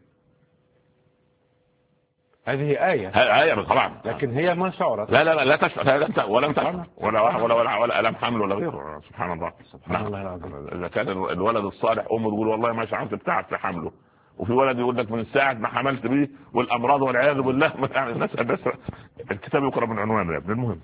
S2: هذه آية.
S3: آية طبعا.
S2: لكن هي ما شعرت.
S3: لا تشعر ولم تشعر ولا ألم حمل ولا غيره. سبحان الله.
S2: سبحان الله العظيم.
S3: إذا كان الولد الصالح أمه تقول والله ما شعرت بتعب في حمله، وفي ولد يقول لك من ساعة ما حملت به والأمراض والعياذ بالله. يعني الناس بس الكتاب يقرأ من عنوانه يا ابن. المهم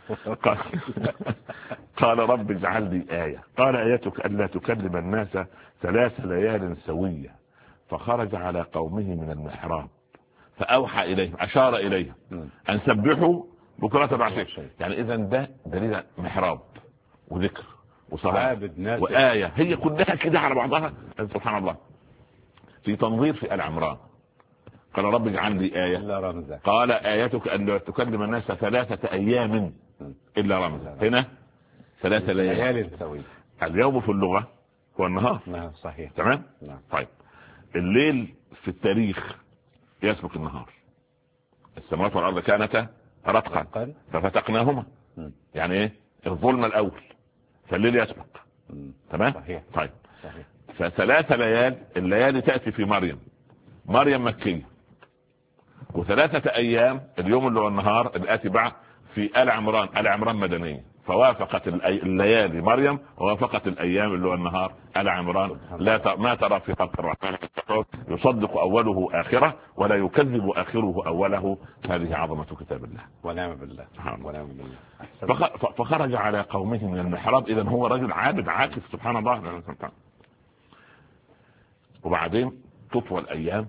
S3: قال رب اجعل لي آية. قال آيتك ألا تكلم الناس 3 ليال سوية. فخرج على قومه من المحراب فأوحى إليهم، أشار إليهم أن سبحوا بكرة بعشية. يعني إذا ده دليل محراب وذكر وصلاة وآية، هي كلها كده على بعضها. سبحان الله. في تنظير في آل عمران قال رب اجعل لي آية. قال آيتك أن تكلم الناس 3 أيام إلا رمزا. هنا 3 ليال سوية. اليوم في اللغة هو النهار.
S2: نعم صحيح.
S3: تمام. طيب الليل في التاريخ يسبق النهار. السماوات والأرض كانتا رتقا ففتقناهما. يعني ايه؟ الظلم الأول فالليل يسبق. تمام.
S2: صحيح.
S3: طيب
S2: صحيح.
S3: ف3 الليالي تأتي في مريم مكية، و3 أيام اليوم اللي هو النهار الآتي بعد في آل عمران مدنية، فوافقت الليالي مريم ووافقت الأيام اللي هو النهار آل عمران. ما ترى في خلق الرحمن يصدق أوله آخره ولا يكذب آخره أوله. هذه عظمة كتاب الله.
S2: ونعم بالله. ونعم بالله.
S3: فخرج على قومه من المحراب. إذن هو رجل عابد عاكف سبحان الله. وبعدين تطوى الأيام.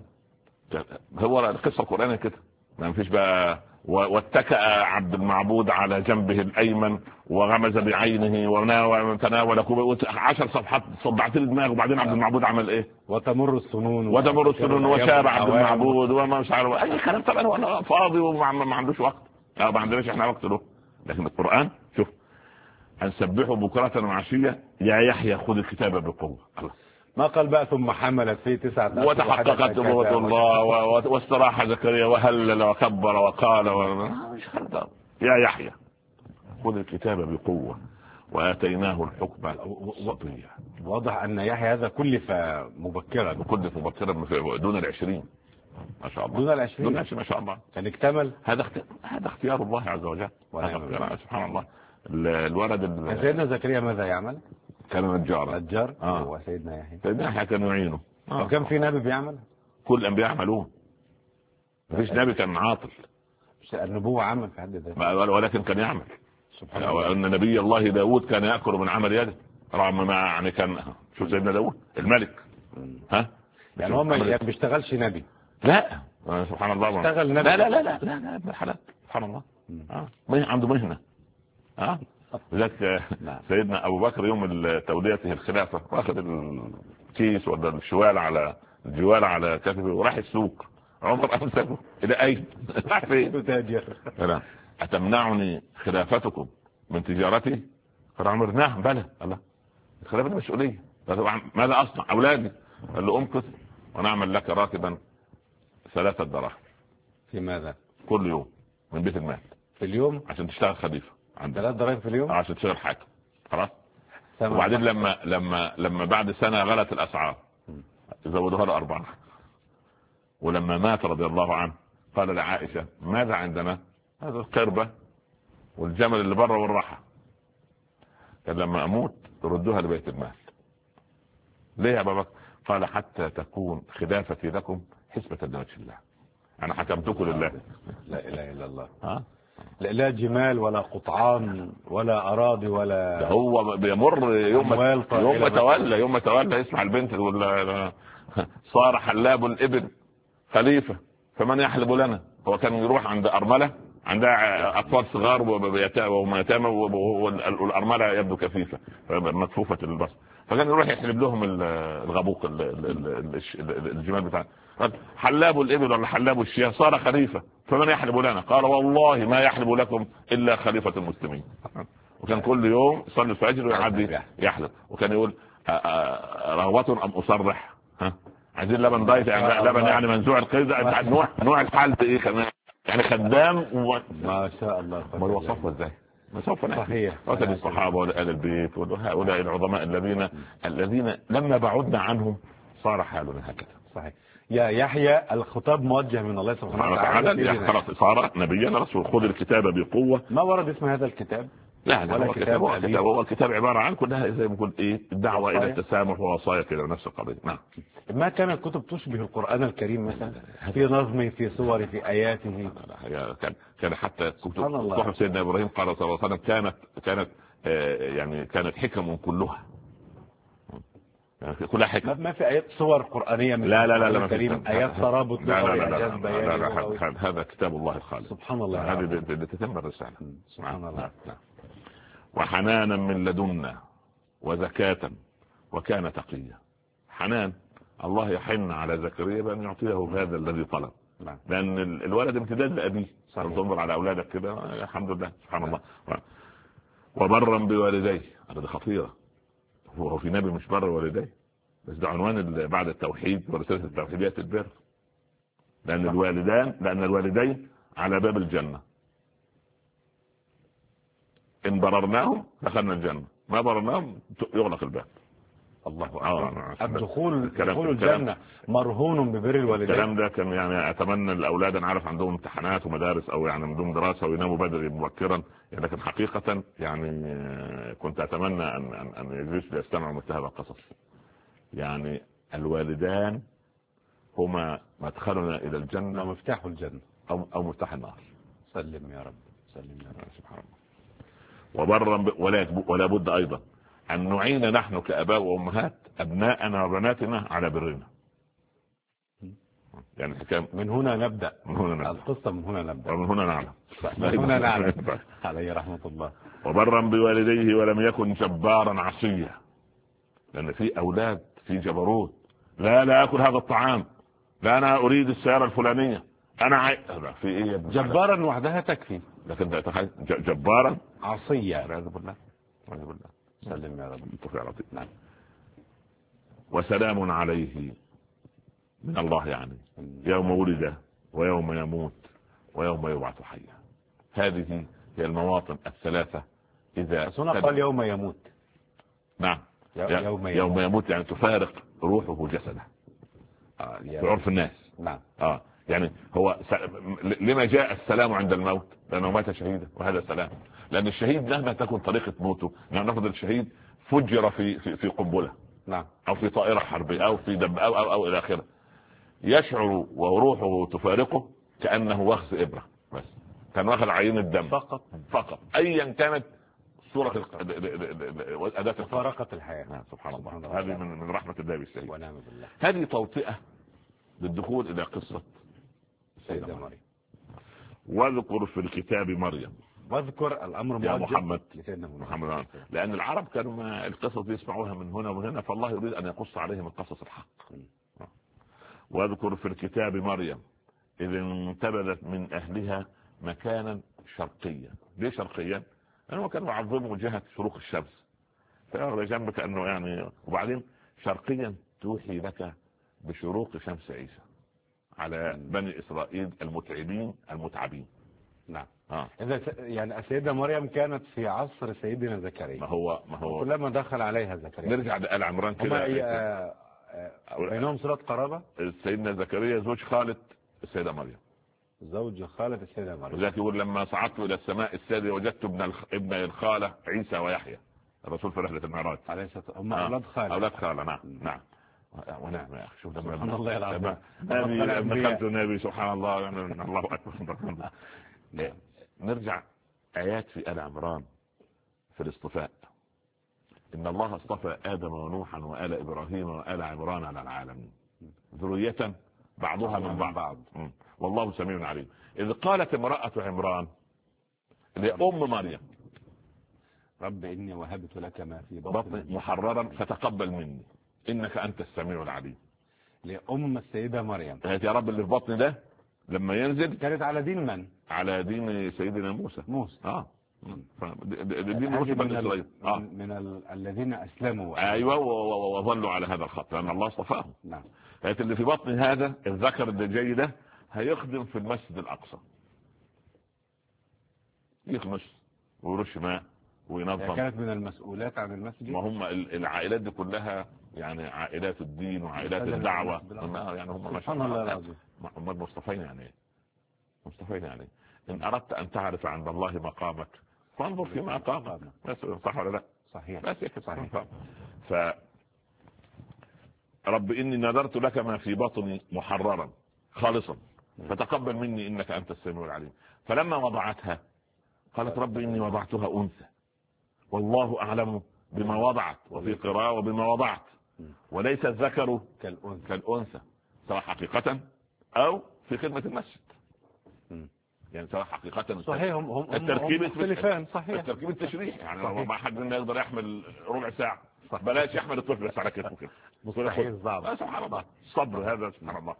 S3: هو القصة القرآنية كده، ما فيش بقى واتكأ عبد المعبود على جنبه الأيمن وغمز بعينه وتناول 10 صفحات صدعت الدماغ. وبعدين عبد المعبود عمل ايه؟
S2: وتمر السنون
S3: وشاب عبد المعبود وما مش عارف اي كلام. طبعا هو فاضي وما عندوش وقت. ما عندناش احنا وقت له. لكن القرآن شوف، أن سبحوا بكرة وعشية يا يحيى خذ الكتاب بقوة. الله ما
S2: قال بقى ثم حملت فيه 9 أشهر
S3: وتحققت نبوة الله واستراح زكريا وهلل وكبر وقال يا يحيى خذ الكتاب بقوة وآتيناه الحكم صبيا.
S2: واضح أن يحيى هذا كلف مبكرا
S3: دون 20 ما شاء الله.
S2: دون 20
S3: ما شاء الله
S2: كان اكتمل.
S3: هذا اختيار الله عز وجل سبحان الله. الولد
S2: سيدنا زكريا ماذا يعمل؟
S3: كان نجار.
S2: وسيدنا يحيى
S3: كان يعينه.
S2: وكان في نبي بيعمل؟
S3: كل الانبياء يعملون. مفيش نبي كان عاطل.
S2: النبوة عمل في حد ذاته
S3: ولكن كان يعمل.
S2: سبحان الله.
S3: وان نبي الله داود كان يأكل من عمل يده رغم ما يعني كان. شوف سيدنا داود الملك
S2: يعني هو ما بيشتغلش نبي.
S3: لا سبحان الله.
S2: اشتغل نبي.
S3: لا ابن الحلال سبحان الله. عنده مهنة. لذلك سيدنا ابو بكر يوم توليته الخلافه واخذ الكيس ولا الجوال على كتفه وراح السوق. عمر امسكه الى اين؟ راح فين؟ اتمنعني خلافتكم من تجارتي؟ قال عمر نعم بلى. الله الخلافه دي مسؤوليه. ماذا اصنع؟ اولادي. قال له امكث ونعمل لك راتبا 3 دراهم.
S2: في ماذا؟
S3: كل يوم من بيت المال.
S2: في اليوم
S3: عشان تشتغل خليفه.
S2: 3 دراهم في اليوم
S3: عشان تشتغل حاكم. خلاص. وبعدين لما بعد سنة غلت الأسعار زودوها له 4. ولما مات رضي الله عنه قال لعائشة ماذا عندنا؟ هذا القربة والجمل اللي بره والراحة. قال لما أموت ردوها لبيت المال. ليه يا بابا؟ قال حتى تكون خلافتي لكم حسبة لوجه الله. أنا حكمتكم لله.
S2: لا إله إلا الله. لا جمال ولا قطعان ولا أراضي ولا.
S3: هو بيمر يوم تولى يسمع البنت تقول صار حلاب الإبل خليفة فمن يحلب لنا. هو كان يروح عند أرملة عندها أطفال صغار ويتامى والأرملة يبدو كفيفة مكفوفة البصر، فكان يروح يحلب لهم الغبوق الجمال بتاعه. حلاب الإبل ولا حلاب الشياه صار خليفة فمن يحلب لنا؟ قال والله ما يحلب لكم إلا خليفة المسلمين. وكان كل يوم يصلي الفجر ويعدي يحلب. وكان يقول رغبة أم أصرح؟ عايزين لبن دايت يعني لبن يعني منزوع القيد نوع الحال ايه كمان يعني خدام
S2: ما شاء الله.
S3: ما وصفه ازاي؟ ما سوف نحكي وسط الصحابه وآل البيت وهؤلاء العظماء الذين لما بعدنا عنهم صار حالنا هكذا.
S2: صحيح. يا يحيى الخطاب موجه من الله سبحانه وتعالى.
S3: خلاص صار نبيا رسول خذ الكتاب بقوه.
S2: ما ورد اسم هذا الكتاب؟
S3: لا هو الكتاب عباره عن كلها زي ما قلت ايه الدعوه الى التسامح ووصايا كده نفس القضيه. نعم.
S2: ما كان الكتب تشبه القرآن الكريم مثلا في نظمه في صور في آياته؟
S3: كان حتى كتب سيدنا إبراهيم قال صلى الله عليه وسلم كانت حكم كلها كلها حكم.
S2: ما في آيات صور قرآنية من
S3: لا
S2: الكريم آيات ترابط
S3: هذا كتاب الله الخالق
S2: سبحان الله.
S3: هذه لتتم الرسالة.
S2: سبحان الله.
S3: وحنانا من لدنا وزكاة وكان تقيا. حنان الله يحن على زكريا بأن يعطيه هذا الذي طلب. لأن الولد امتداد لأبيه. تنظر على أولادك كده الحمد لله سبحان الله. وبرا بوالديه. هذا خطيرة. هو في نبي مش بر والديه بس ده عنوان بعد التوحيد ورسالة التوحيد يأتي البر. لأن الوالدين على باب الجنة. إن بررناهم دخلنا الجنة ما بررناهم يغلق الباب.
S2: الله أكبر. دخول الجنة مرهون ببر الوالدين.
S3: الكلام ده كان يعني اتمنى الاولاد، انا عارف عندهم امتحانات ومدارس او يعني عندهم دراسه ويناموا بدري مبكرا، لكن حقيقه يعني كنت اتمنى ان يجلسوا يستمعوا مثل هذا القصص. يعني الوالدان هما مدخلنا الى الجنه
S2: ومفتاح الجنه
S3: او مفتاح النار.
S2: سلم يا رب، سلم يا رب.
S3: سبحان الله. ولا بد ايضا ان نعين نحن كاباء وامهات ابناءنا وبناتنا على برنا. يعني الحكايه
S2: من هنا نبدا، القصه من هنا نبدا
S3: ومن هنا نعلم.
S2: من هنا نعلم. عليه رحمه الله.
S3: وبرا بوالديه ولم يكن جبارا عصيا. لان في اولاد في جبروت، لا اكل هذا الطعام، لا انا اريد السياره الفلانيه، انا في ايه
S2: جبارا وحدها تكفي،
S3: لكن تخيل جبارا
S2: عصيا.
S3: والعياذ بالله.
S2: سلم يا رب.
S3: نعم. وسلام عليه من الله، يعني يوم ولد ويوم يموت ويوم يبعث حيا. هذه هي المواطن الثلاثة. إذا
S2: قال يوم يموت.
S3: نعم، يوم يموت يعني تفارق روحه جسده في عرف الناس.
S2: نعم.
S3: يعني هو لما جاء السلام عند الموت؟ لأنه مات شهيدا، وهذا سلام. لأن الشهيد مهما تكون طريقة موته، يعني نفرض الشهيد فجر في قنبلة،
S2: نعم،
S3: أو في طائرة حربية أو في دب أو إلى آخره، يشعر وروحه تفارقه كأنه وخز إبرة، بس كان واخد عينة دم فقط أيا كانت صورة أداة
S2: فارقة الحياة.
S3: سبحان الله. هذه من رحمة الله بالشهيد.
S2: ونعم بالله.
S3: هذه توطئة للدخول إلى قصة
S2: السيدة مريم.
S3: واذكر في الكتاب مريم.
S2: واذكر الأمر
S3: يا محمد
S2: لسيدنا
S3: محمد. لأن العرب كانوا القصص دي يسمعوها من هنا ومن هنا، فالله يريد أن يقص عليهم القصص الحق. واذكر في الكتاب مريم إذ انتبذت من أهلها مكانا شرقيا. ليه شرقيا؟ لأنه كانوا يعظموا جهة شروق الشمس، فيغلى جنبك أنه يعني. وبعدين شرقيا توحي لك بشروق شمس عيسى على بني إسرائيل المتعبين المتعبين.
S2: نعم. إذا يعني السيدة مريم كانت في عصر سيدنا زكريا.
S3: ما هو
S2: كلما دخل عليها زكريا.
S3: نرجع لآل عمران كده.
S2: بينهم صلة قرابة.
S3: سيدنا زكريا زوج خالة السيدة مريم.
S2: زوج خالة السيدة مريم.
S3: وذلك يقول لما صعدت إلى السماء السادسة وجدت ابن الخالة عيسى ويحيى الرسول في رحلة المعراج.
S2: هم أولاد خالة.
S3: أولاد خالة. نعم. ونعم يا أخي. شوف
S2: سبحان الله العظيم.
S3: دخلت النبي سبحان الله. يعني الله أكبر. نرجع آيات في آل عمران في الاصطفاء. إن الله اصطفى آدم ونوحا وآل إبراهيم وآل عمران على العالمين ذرية بعضها من بعض والله سميع عليم. إذ قالت امرأة عمران لأم مريم
S2: رب إني وهبت لك ما في بطني
S3: محررا فتقبل مني إنك أنت السميع العليم.
S2: لأم السيدة مريم
S3: يا رب اللي في بطني ده لما ينزل
S2: كانت على دين من؟
S3: على دين سيدنا موسى.
S2: دين رسل بني إسرائيل. من الذين أسلموا.
S3: أيوة وظلوا على هذا الخط لأن الله اصطفاهم.
S2: نعم.
S3: اللي في بطن هذا الذكر اللي جاي ده هيخدم في المسجد الأقصى، يخمس ويرش ماء وينظم.
S2: كانت من المسؤولات عن المسجد.
S3: ما هم العائلات دي كلها يعني عائلات الدين وعائلات الدعوة. يعني هم
S2: سبحان الله العظيم.
S3: هم المصطفين. يعني مصطفين. يعني إن أردت أن تعرف عند الله مقامك فانظر في مقامك. بس صح ولا لا؟
S2: صحيح.
S3: بس صحيح. رب إني نذرت لك ما في بطني محررا خالصا فتقبل مني إنك أنت السميع العليم. فلما وضعتها قالت رب إني وضعتها أنثى والله أعلم بما وضعت، وفي قراءة وبما وضعت، وليس الذكر كالأنثى سواء حقيقة أو في خدمة المسجد. يعني سواء حقيقة
S2: صحيح. هم مختلفان. صحيح.
S3: التركيب التشريحي. يعني ما حد منا يقدر يحمل ربع ساعة. بلاش يحمل الطفل بس على كتفه كده.
S2: مستحيل صعب.
S3: سبحان الله. الصبر هذا سبحان الله.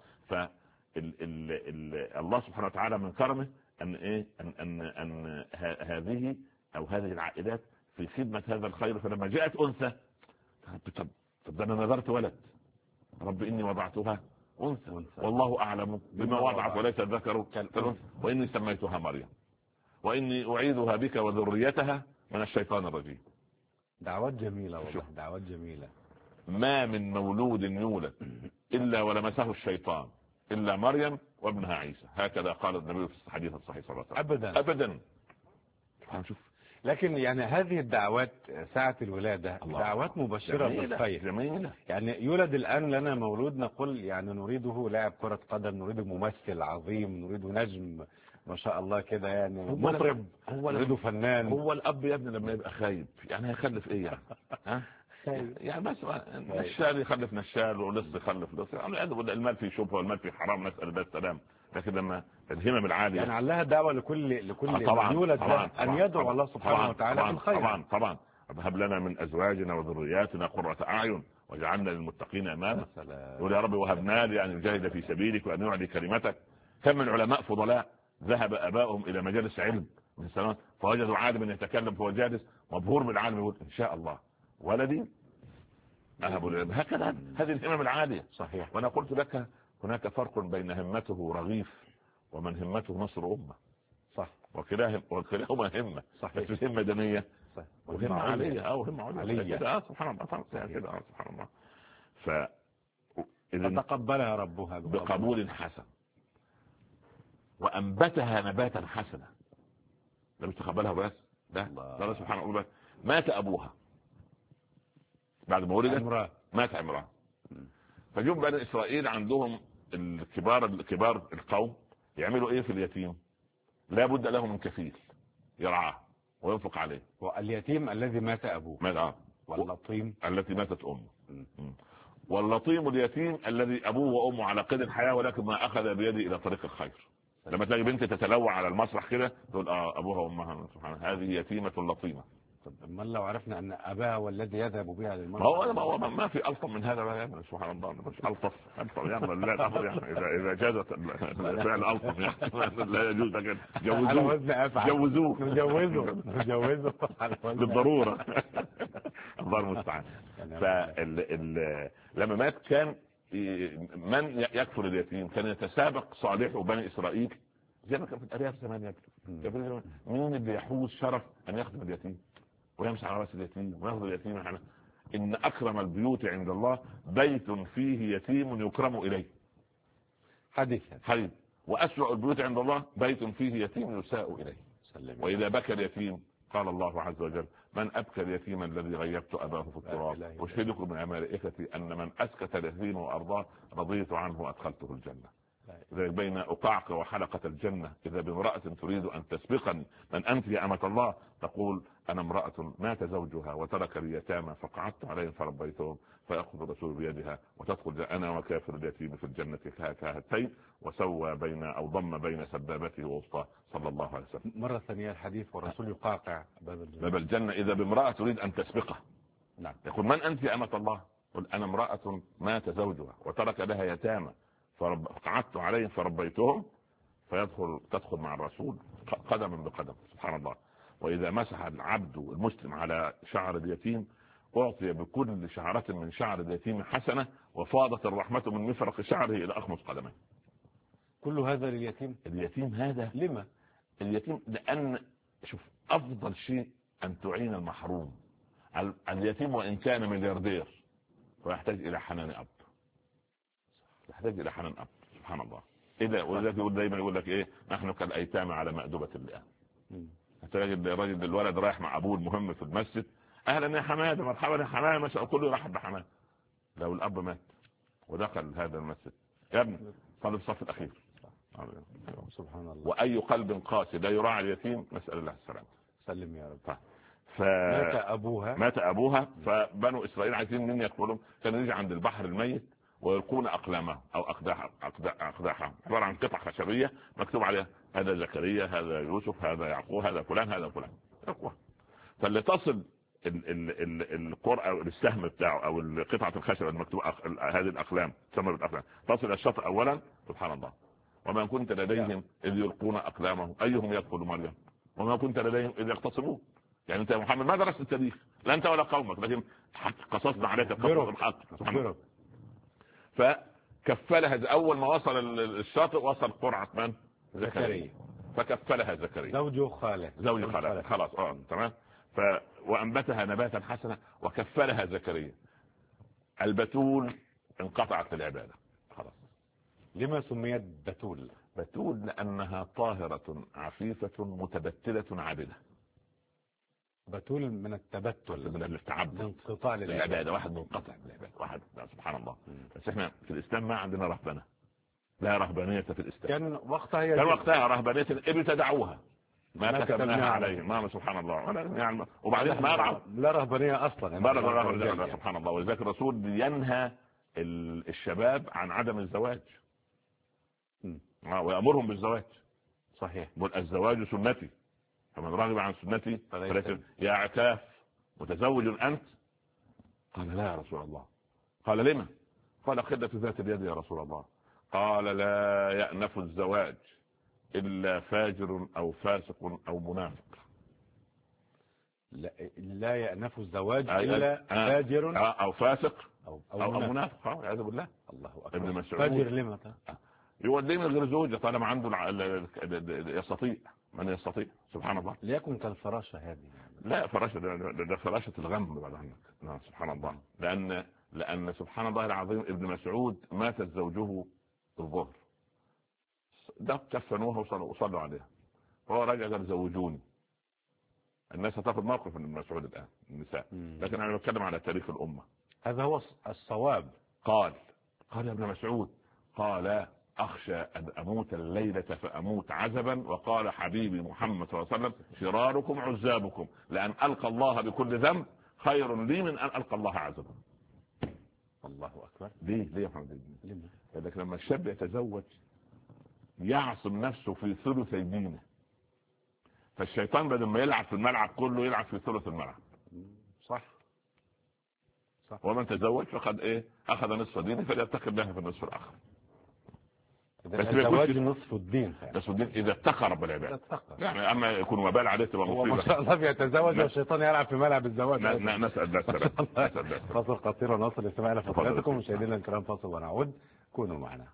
S3: الله سبحانه وتعالى من كرمه أن إيه أن هذه أو هذه العائلات في خدمة هذا الخير. فلما جاءت أنثى طب أنا نذرت ولد رب إني وضعتها أنثى والله أعلم بما وضعت وليس الذكر كالأنثى وإني سميتها مريم وإني أعيذها بك وذريتها من الشيطان الرجيم.
S2: دعوات جميلة والله. دعوات جميلة.
S3: ما من مولود يولد الا ولمسه الشيطان الا مريم وابنها عيسى. هكذا قال النبي في الحديث الصحيح صلى الله عليه وسلم. ابدا. شوف،
S2: لكن يعني هذه الدعوات ساعة الولادة دعوات مبشرة بالخير
S3: جميلة.
S2: يعني يولد الآن لنا مولود نقول يعني نريده لاعب كرة قدم، نريده ممثل عظيم، نريده نجم ما شاء الله كده يعني مطرب، نريده فنان.
S3: هو الأب يا ابني لما يبقى خايب يعني هيخلف ايه يعني؟ ها؟ يعني بس نشال يخلف نشال ولص يخلف لص، المال في شبهه والمال في حرام، نسأل الله السلام. لكن لما الهمم العالية
S2: يعني علها دعوة لكل
S3: طبعا
S2: يولد
S3: طبعا
S2: أن يدعو الله سبحانه وتعالى بالخير.
S3: طبعا. هب لنا من أزواجنا وذرياتنا قرة أعين وجعلنا للمتقين إماما. يقول يا رب وهبنا لي أن يجاهد في سبيلك وأن يعلي كلمتك. كم من علماء فضلاء ذهب آباؤهم إلى مجالس علم من سنوات فوجدوا عالما يتكلم فهو جالس مبهور بالعالم يقول إن شاء الله ولدي أهب العلم. هكذا هذه الهمم العالية.
S2: صحيح.
S3: وأنا قلت لك هناك فرق بين همته رغيف ومن همته نصر أمة.
S2: صح.
S3: وكلاهما همة.
S2: صحيح.
S3: بس همة دنية وهمة عالية أو همة
S2: علية
S3: كده. سبحان الله كده. سبحان الله.
S2: فتقبلها ربها
S3: بقبول حسن وأنبتها نباتا حسنا. لم تقبلها بس لا سبحان الله. مات أبوها بعد ما ولدت، مات عمران. فجم بني إسرائيل عندهم الكبار القوم يعملوا ايه في اليتيم؟ لا بد له من كفيل يرعاه وينفق عليه.
S2: واليتيم الذي مات ابوه واللطيم
S3: التي ماتت امه. واللطيم اليتيم الذي ابوه وامه على قيد الحياه ولكن ما اخذ بيده الى طريق الخير. لما تلاقي بنت تتلوع على المسرح كده تقول ابوها وامها سبحان الله هذه يتيمه لطيمه.
S2: طب ما لو عرفنا ان اباها والذي يذهب بها للمسرح
S3: هو ما في الطف من هذا بقى. سبحان الله مش الطف يعني لا الامر يعني اذا جازت الفعل الطف يعني لا يجوز كده. جوزوه بالضروره. الله المستعان. لما مات كان من يكفر اليتيم كان يتسابق صالح بني اسرائيل زي ما كان في الارياف زمان. مين اللي يحوز شرف ان يخدم اليتيم ويمسح على راس اليتيم وياخذ اليتيم. ان اكرم البيوت عند الله بيت فيه يتيم يكرم اليه. حديث. واسوأ البيوت عند الله بيت فيه يتيم يساء اليه. واذا بكى اليتيم قال الله عز وجل من ابكى اليتيم الذي غيبت اباه في التراب اشهدكم من ملائكتي ان من اسكت اليتيم وارضاه رضيت عنه وادخلته الجنه. بين أقعق وحلقة الجنة إذا بامرأة تريد أن تسبقني من أنت يا أمة الله تقول أنا امرأة مات زوجها وترك اليتامى فقعدت عليهم فربيتهم فيأخذ الرسول بيدها وتدخل أنا وكافر اليتيم في الجنة كهاتين وسوى بين أو ضم بين سبابته ووسطاه صلى الله عليه وسلم.
S2: مرة ثانية الحديث والرسول يقاقع
S3: باب الجنة إذا بامرأة تريد أن تسبقه.
S2: نعم.
S3: يقول من أنت يا أمة الله؟ قل أنا امرأة مات زوجها وترك لها يتامى فقعدت عليهم فربيتهم تدخل مع الرسول قدما بقدم. سبحان الله. وإذا مسح العبد المسلم على شعر اليتيم أعطي بكل شعرة من شعر اليتيم حسنة وفاضت الرحمة من مفرق شعره إلى أخمص قدمه.
S2: كل هذا لليتيم؟
S3: اليتيم هذا
S2: لما؟
S3: اليتيم لأن شوف أفضل شيء أن تعين المحروم. اليتيم وإن كان ملياردير ويحتاج إلى حنان أب. يحتاج الى حنان اب. سبحان الله. ولذلك يقول دايما يقول لك ايه نحن كالايتام على مأدبة اللئام. تلاقي الراجل الولد رايح مع ابوه المهم في المسجد اهلا يا حماده مرحبا يا حماده ما شاء الله كله يرحب بحماده. لو الاب مات ودخل هذا المسجد يا ابني صلي الصف الاخير.
S2: سبحان الله.
S3: واي قلب قاسي لا يراعي اليتيم نسال الله السلامه.
S2: سلم يا رب.
S3: مات ابوها فبنو اسرائيل عايزين مين يقولون كانوا يجي عند البحر الميت ويلقون اقلامهم او اقداحهم عباره عن قطع خشبيه مكتوب عليها هذا زكريا هذا يوسف هذا يعقوب هذا فلان هذا فلان. فاللي تصل القرء او السهم بتاعه او قطعه الخشب المكتوب هذه الاقلام تسمى بالاقلام تصل الشطر اولا. سبحان الله. وما كنت لديهم اذ يلقون اقلامهم ايهم يدخل مريم وما كنت لديهم اذ يختصمون. يعني انت يا محمد ما درست التاريخ لا انت ولا قومك لكن قصصنا عليك القصص الحق. فكفلها اول ما وصل الشاطئ وصل قرعه من؟ زكريا. فكفلها زكريا
S2: زوج خاله
S3: خلاص تمام. وانبتها نباتا حسنا وكفلها زكريا. البتول انقطعت العبادة خلاص.
S2: لما سميت بتول؟
S3: بتول لأنها طاهرة عفيفة متبتلة عابدة.
S2: بتول من التبتل،
S3: من التعبد،
S2: انقطاع
S3: للعبادة. واحد منقطع بالعبادة، واحد سبحان الله. بس احنا في الإسلام ما عندنا رهبنة، لا رهبانية في الإسلام.
S2: كان وقتها
S3: رهبانية ابتدعوها ما كتبناها عليهم، ما سبحان الله. يعني وبعدين ما
S2: لا رهبانية أصلا
S3: سبحان الله. ولذلك الرسول ينهى الشباب عن عدم الزواج ويأمرهم بالزواج.
S2: صحيح.
S3: الزواج سنتي فمن رغب عن سنتي فليس. يا عتاف متزوج أنت؟ قال لا يا رسول الله. قال لما؟ قال خدة ذات اليد يا رسول الله. قال لا يأنف الزواج إلا فاجر أو فاسق أو منافق.
S2: لا يأنف الزواج إلا فاجر
S3: أو فاسق
S2: أو
S3: منافق. أعوذ بالله.
S2: الله أكبر.
S3: ابن مسعود
S2: فاجر لما
S3: يوديه من غير زوجة طالما عنده يستطيع. من يستطيع سبحان الله.
S2: ليكن كالفراشة هذه.
S3: لا فراشة ده فراشة الغم بعد عنك. سبحان الله. لأن سبحان الله العظيم ابن مسعود ماتت زوجه الظهر، ده كفنوها وصلوا عليها، فهو رجع قال زوجوني. الناس هتاخد موقف من ابن مسعود الآن النساء، لكن أنا بتكلم على تاريخ الأمة.
S2: هذا هو الصواب.
S3: قال يا ابن مسعود، قال أخشى أن أموت الليلة فأموت عزبا، وقال حبيبي محمد صلى الله عليه وسلم شراركم عزابكم، لأن ألقى الله بكل ذنب خير لي من أن ألقى الله عزبا.
S2: الله أكبر.
S3: ليه يا محمد؟ لذلك لما الشاب يتزوج يعصم نفسه في ثلث دينه، فالشيطان بدل ما يلعب في الملعب كله يلعب في ثلث الملعب.
S2: صح.
S3: ومن تزوج فقد أخذ نصف دينه فليتقي الله في النصف الآخر.
S2: بس الزواج نصف الدين.
S3: نصف الدين إذا اتقى رب العباد. يعني أما يكون وبال عليه تبقى مصيبة.
S2: ما شاء الله بيتزوج والشيطان يلعب في ملعب الزواج.
S3: نسأل الله.
S2: فاصل قصير ونصل استماعنا لفضلاتكم مشاهدينا الكرام. فاصل ونعود، كونوا معنا.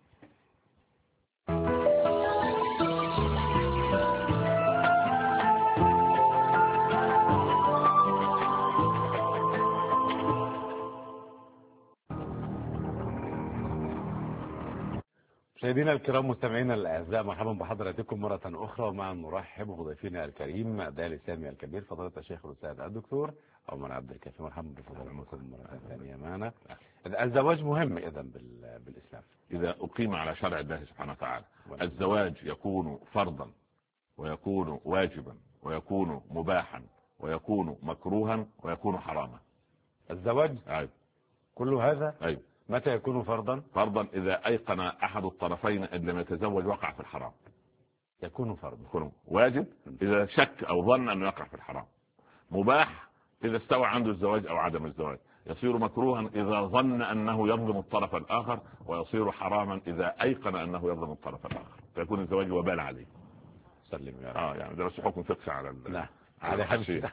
S2: مشاهدينا الكرام مستمعينا الاعزاء، مرحبا بحضراتكم مره اخرى، ومع نرحب بضيفنا الكريم داعي السامي الكبير فضيله الشيخ الاستاذ الدكتور عمر عبد الكافي. مرحبا بفضلاتكم مره ثانيه معنا. الزواج مهم اذا بالاسلام
S3: اذا اقيم على شرع الله سبحانه وتعالى. الزواج يكون فرضا ويكون واجبا ويكون مباحا ويكون مكروها ويكون حراما.
S2: الزواج كل هذا متى يكون فرضا؟
S3: فرضا إذا أيقن أحد الطرفين أن لم يتزوج وقع في الحرام
S2: يكون فرضا.
S3: يكون واجب إذا شك أو ظن أنه يقع في الحرام. مباح إذا استوى عنده الزواج أو عدم الزواج. يصير مكروها إذا ظن أنه يظلم الطرف الآخر، ويصير حراما إذا أيقن أنه يظلم الطرف الآخر، فيكون الزواج وبال عليه.
S2: سلم يا رب.
S3: يعني ده بس حكم فقهي على
S2: على
S3: حاشية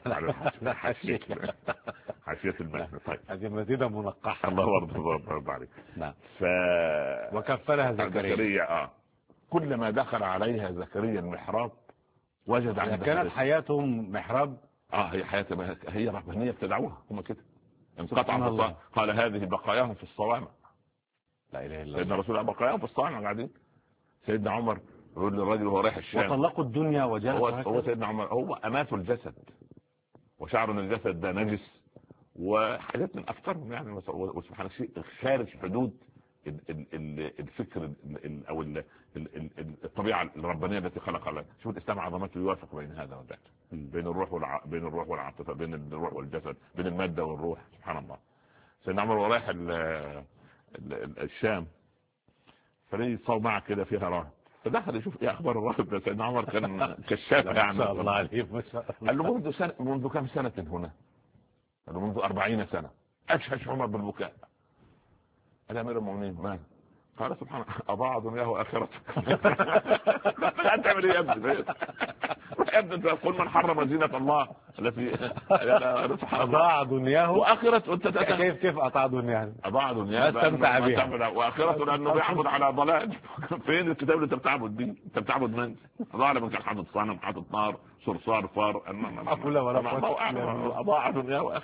S3: المتن. طيب
S2: هذه مزيدة منقحة.
S3: الله برضه عليك.
S2: نعم.
S3: وكفلها زكريا. كلما دخل عليها زكريا المحراب وجد عندها
S2: كانت حياتهم محراب.
S3: هي حياتها هي رهبانية ابتدعوها هم كده. انقطع. قال هذه بقاياهم في الصوامع.
S2: لا اله الا الله.
S3: سيدنا رسول الله بقاياهم في الصوامع قاعدين. سيدنا عمر يقول للراجل وهو رايح الشام
S2: وطلقوا الدنيا وجاء
S3: هو سيدنا عمر هو أمات الجسد، وشعر الجسد ده نجس وحاجات من أفكارهم يعني. وسبحان الله شيء خارج حدود الفكر أو الطبيعة الربانية التي خلق الله. شوف الإسلام عظمته يوافق بين هذا وذاك، بين الروح والعاطفة، بين الروح والجسد، بين المادة والروح. سبحان الله. سيدنا عمر ورايح الشام فليه صومعة كده فيها راهب، فدخل يشوف ايه اخبار الراهب ده. سيدنا عمر كان كشاف يعني.
S2: ما شاء الله عليه ما شاء الله.
S3: قال له منذ كم سنة هنا؟ قال له منذ 40 سنة. اشهش عمر بالبكاء. قال يا امير المؤمنين ما؟ قال سبحان الله اضاع دنياه واخرتك. تعمل ايه يا ابني؟ ابدا تقول من حرم زينة الله التي
S2: اضاع دنياه
S3: واخرته.
S2: كيف اضاع دنياه؟
S3: اضاع دنياه
S2: استمتع بها
S3: واخرته لانه بيعبد على ضلال. فين الكتاب اللي انت بتعبد بيه؟ انت بتعبد من؟ اضاع من كان حاطط صنم، حاطط نار، صرصار، فار.
S2: ولا
S3: اضاع دنياه واخره.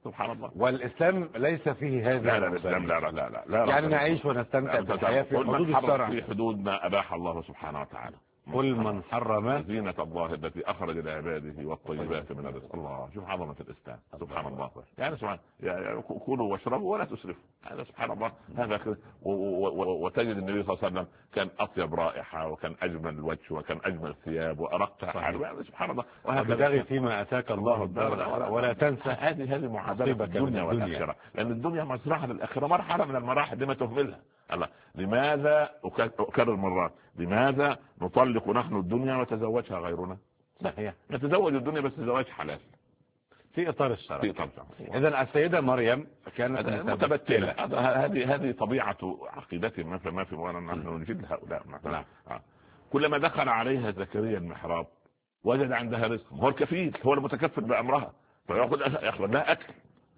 S3: سبحان الله.
S2: والإسلام ليس فيه هذا.
S3: لا الإسلام لا
S2: يعني نعيش ونستمتع بالحياة في حدود الشرع،
S3: في حدود ما أباح الله سبحانه وتعالى.
S2: قل من حرم
S3: زينة الله التي أخرج لعباده والطيبات من الرزق. الله، شوف عظمة الإسلام. سبحان الله. يعني سبحان، كلوا واشربوا ولا تسرفوا. هذا سبحان الله. هذا وتجد النبي صلى الله عليه وسلم كان أطيب رائحة، وكان أجمل الوجه، وكان أجمل الثياب، وأرقها حال. سبحان الله.
S2: وابتغي فيما أتاك الله الدار ولا تنسى.
S3: هذه معادلة الدنيا والآخرة، لأن الدنيا مزرعة للآخرة، مرحلة من المراحل لما تهملها. الله، لماذا أكرر مرات، لماذا نطلق نحن الدنيا وتزوجها غيرنا؟
S2: صحيح.
S3: نتزوج الدنيا بس زواج حلال
S2: في إطار الشرع.
S3: في إطار.
S2: إذن السيدة مريم كانت
S3: متبتلة. هذه طبيعة عقيدتهم. ما في وانا نحن نجد هؤلاء مثلا. كلما دخل عليها زكريا المحراب وجد عندها رزق. هو الكفيل، هو المتكفل بأمرها، فيأخذ لها أكل.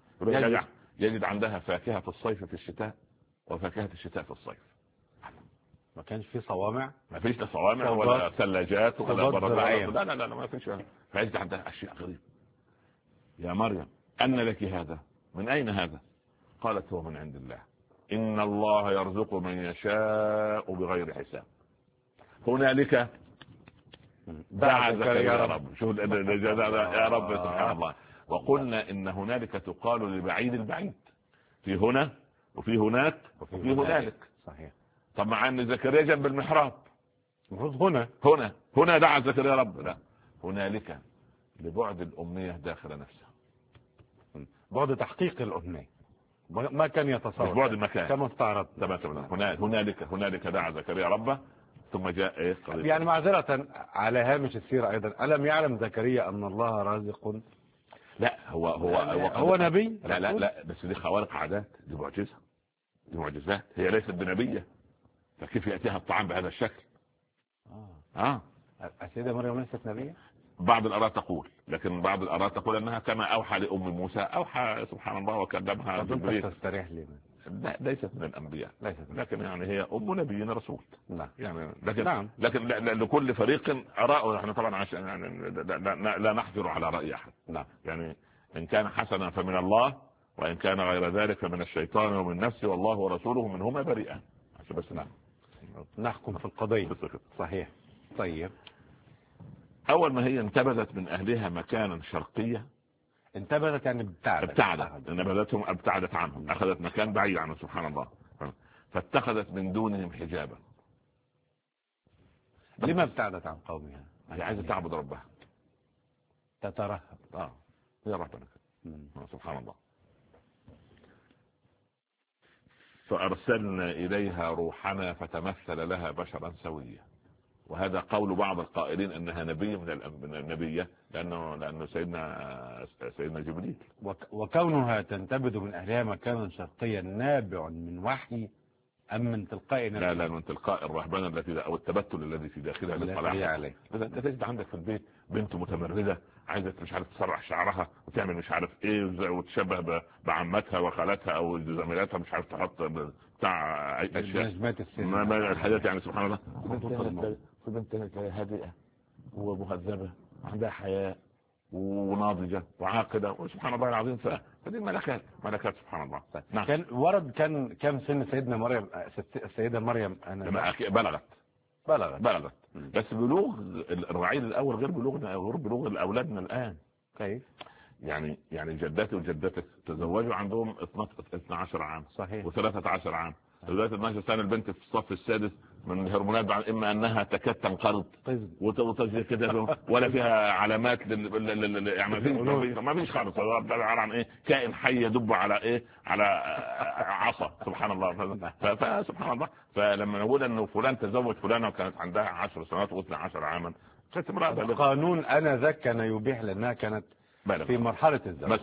S3: يجد عندها فاكهة في الصيف في الشتاء، وفاكهة الشتاء في الصيف.
S2: ما كانش في صوامع،
S3: ما فيش لا صوامع ولا ثلاجات ولا براد. لا ما فيش. فيجد عندها أشياء غريبة. يا مريم أن لك هذا؟ من أين هذا؟ قالت هو من عند الله، إن الله يرزق من يشاء بغير حساب. هنالك دعا زكريا يا رب. شوف يا رب سبحان الله. وقلنا إن هنالك تقال لبعيد البعيد، في هنا وفي هناك وفي هنالك.
S2: صحيح.
S3: طب مع ان زكريا جنب المحراب،
S2: المفروض
S3: هنا دعا زكريا رب. لا، هنالك لبعد الأمنية داخل نفسه،
S2: بعد تحقيق الأمنية، ما كان يتصور
S3: بعد المكان
S2: كما استعرض.
S3: هنالك دعا زكريا ربه، ثم جاء ايه؟
S2: يعني معذرة على هامش السيرة ايضا، ألم يعلم زكريا ان الله رازق؟
S3: لا،
S2: هو نبي.
S3: لا بس دي خوارق عادات، دي معجزة، دي معجزات. هي ليست بنبية، فكيف يأتيها الطعام بهذا الشكل؟
S2: السيدة مريم ليست نبية؟
S3: بعض الآراء تقول، لكن بعض الآراء تقول أنها كما أوحى لأم موسى أوحى سبحان الله وكلمها جبريل.
S2: تستريح لي.
S3: لا، ليست من الأنبياء، لكن يعني هي أم نبينا رسول.
S2: نعم.
S3: يعني لكن لكل فريق آراء. احنا طبعا عشان يعني لا نحجر على رأي أحد.
S2: نعم.
S3: يعني إن كان حسنا فمن الله، وإن كان غير ذلك فمن الشيطان ومن نفسه، والله ورسوله منهما بريئان. بس
S2: نحكم في القضية. صحيح. طيب،
S3: أول ما هي انتبذت من أهلها مكانا شرقيا.
S2: انتبذت يعني
S3: ابتعدت عنهم، أخذت مكان بعيد عنهم سبحان الله. فاتخذت من دونهم حجابا.
S2: لما ابتعدت عن قومها؟
S3: هي عايزة تعبد ربها،
S2: تترهب.
S3: هي ربنا سبحان الله. فأرسلنا إليها روحنا فتمثل لها بشرا سويا. وهذا قول بعض القائلين أنها نبي من النبية، لأنه سيدنا جبريل.
S2: وكونها تنتبذ من أهلها مكانا شرقيا نابع من وحي أم من تلقاء نفسها؟
S3: لا، من تلقاء الرهبنة التي أو التبتل الذي في داخلها للصلاح. لا تجد عندك في البيت بنت متمردة عايزة مش عارف تسرح شعرها وتعمل مش عارف ايه، وتشبه بعمتها وخالتها او زميلاتها، مش عارف تحط بتاع اشياء ما الحاجات. يعني سبحان الله، في بنت هادئة ومهذبة وعندها حياء وناضجة وعاقدة، وسبحان الله العظيم. فدي ملكات سبحان الله.
S2: نعم. كان كم سن سيدنا مريم؟ السيدة مريم
S3: بلغت. بس بلوغ الرعيل الأول غير بلوغ الأولادنا الآن.
S2: كيف؟
S3: يعني جداتي وجدتك تزوجوا عندهم 12 عام.
S2: صحيح.
S3: و13 عام. دلوقتي 12 سنة البنت في الصف السادس من الهرمونات، إما أنها تكاد تنقرض وتجري كده ولا فيها علامات يعني ما فيش خالص. عبارة عن إيه؟ كائن حي يدب على إيه؟ على عصا. سبحان الله. فسبحان الله. فلما نقول إنه فلان تزوج فلانة وكانت عندها 10 سنوات و12 عاما،
S2: القانون ذاك كان يبيح لأنها كانت في مرحلة الزواج.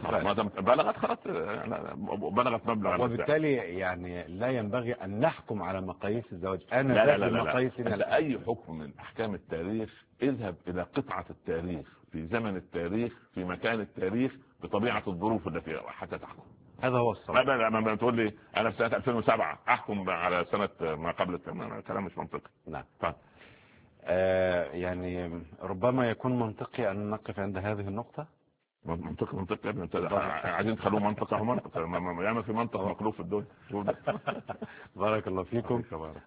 S3: بلغت مبلغ.
S2: وبالتالي يعني لا ينبغي أن نحكم على مقاييس الزواج.
S3: لا. أي حكم من أحكام التاريخ اذهب إلى قطعة التاريخ في زمن التاريخ في مكان التاريخ بطبيعة الظروف التي حتى تحكم.
S2: هذا هو الصراحة.
S3: لما تقول لي أنا في سنة 2007 أحكم على سنة ما قبل كلام مش منطقي.
S2: نعم. يعني ربما يكون منطقي أن نقف عند هذه النقطة.
S3: منطقة يا ابني، عايزين تخلوه منطقة هو منطقة، ياما في منطقة مقلوب في الدنيا.
S2: بارك الله فيكم،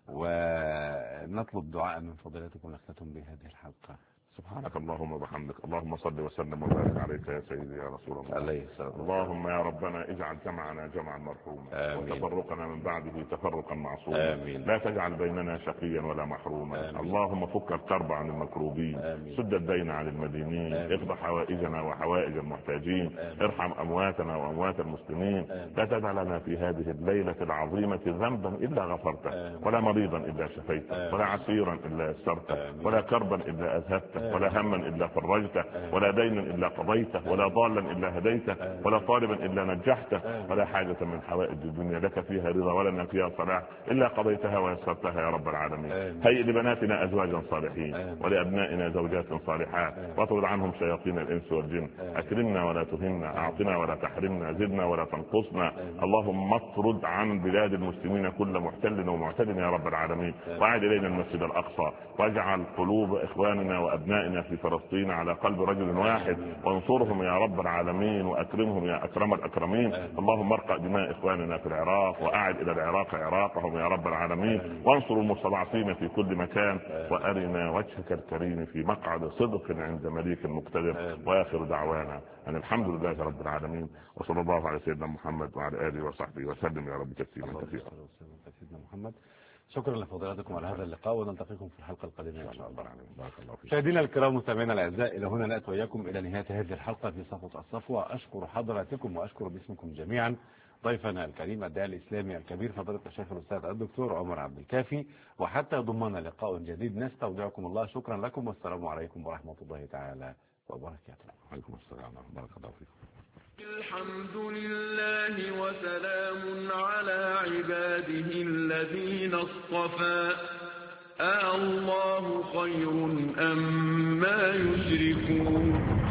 S2: ونطلب دعاء من فضيلتكم نختتم بهذه الحلقة.
S3: سبحانك اللهم وبحمدك، اللهم صل وسلم وبارك عليك يا سيدي يا رسول الله. اللهم يا ربنا اجعل جمعنا جمعا مرحوما، وتفرقنا من بعده تفرقا معصوما. لا تجعل بيننا شقيا ولا محروما. اللهم فك الكرب عن المكروبين، سد الدين عن المدينين، اقض حوائجنا وحوائج المحتاجين، ارحم امواتنا واموات المسلمين. لا تدع لنا في هذه الليلة العظيمة ذنبا الا غفرته، ولا مريضا الا شفيته، ولا عسيرا الا يسرته، ولا كربا الا اذهبته، ولا هما إلا فرجته، ولا دينا إلا قضيته، ولا ضالا إلا هديته، ولا طالبا إلا نجحته، ولا حاجة من حوائج الدنيا لك فيها رضا ولنا فيها صلاح إلا قضيتها ويسرتها يا رب العالمين. هيئ لبناتنا أزواجا صالحين، ولأبنائنا زوجات صالحات، واطرد عنهم شياطين الإنس والجن. أكرمنا ولا تهنا، أعطنا ولا تحرمنا، زدنا ولا تنقصنا. اللهم اطرد عن بلاد المسلمين كل محتل ومعتد يا رب العالمين، وأعد إلينا المسجد الأقصى، واجعل قلوب إخواننا وأبنائنا في فلسطين على قلب رجل واحد، وانصرهم يا رب العالمين، واكرمهم يا اكرم الاكرمين. اللهم ارقى دماء اخواننا في العراق، واعد الى العراق عراقهم يا رب العالمين، وانصر المستضعفين في كل مكان، وارنا وجهك الكريم في مقعد صدق عند مليك مقتدر. واخر دعوانا ان الحمد لله رب العالمين، وصلى الله على سيدنا محمد وعلى اله وصحبه وسلم يا رب تسليما كثيرا.
S2: سيدنا محمد، شكرا لفضيلتكم على هذا اللقاء، ونلتقيكم في الحلقة القادمة إن شاء الله. مشاهدينا الكرام مستمعينا الأعزاء، إلى هنا نأتي وإياكم إلى نهاية هذه الحلقة في صفوة الصفوة. أشكر حضراتكم وأشكر باسمكم جميعا ضيفنا الكريم الداعي الإسلامي الكبير فضيلة الشيخ الأستاذ الدكتور عمر عبد الكافي، وحتى ضمن لقاء جديد نستودعكم الله. شكرا لكم، والسلام عليكم ورحمة الله تعالى وبركاته.
S3: وعليكم السلام ورحمة الله وبركاته.
S1: الحمد لله وسلام على عباده الذين اصطفى. الله خير أم ما يشركون.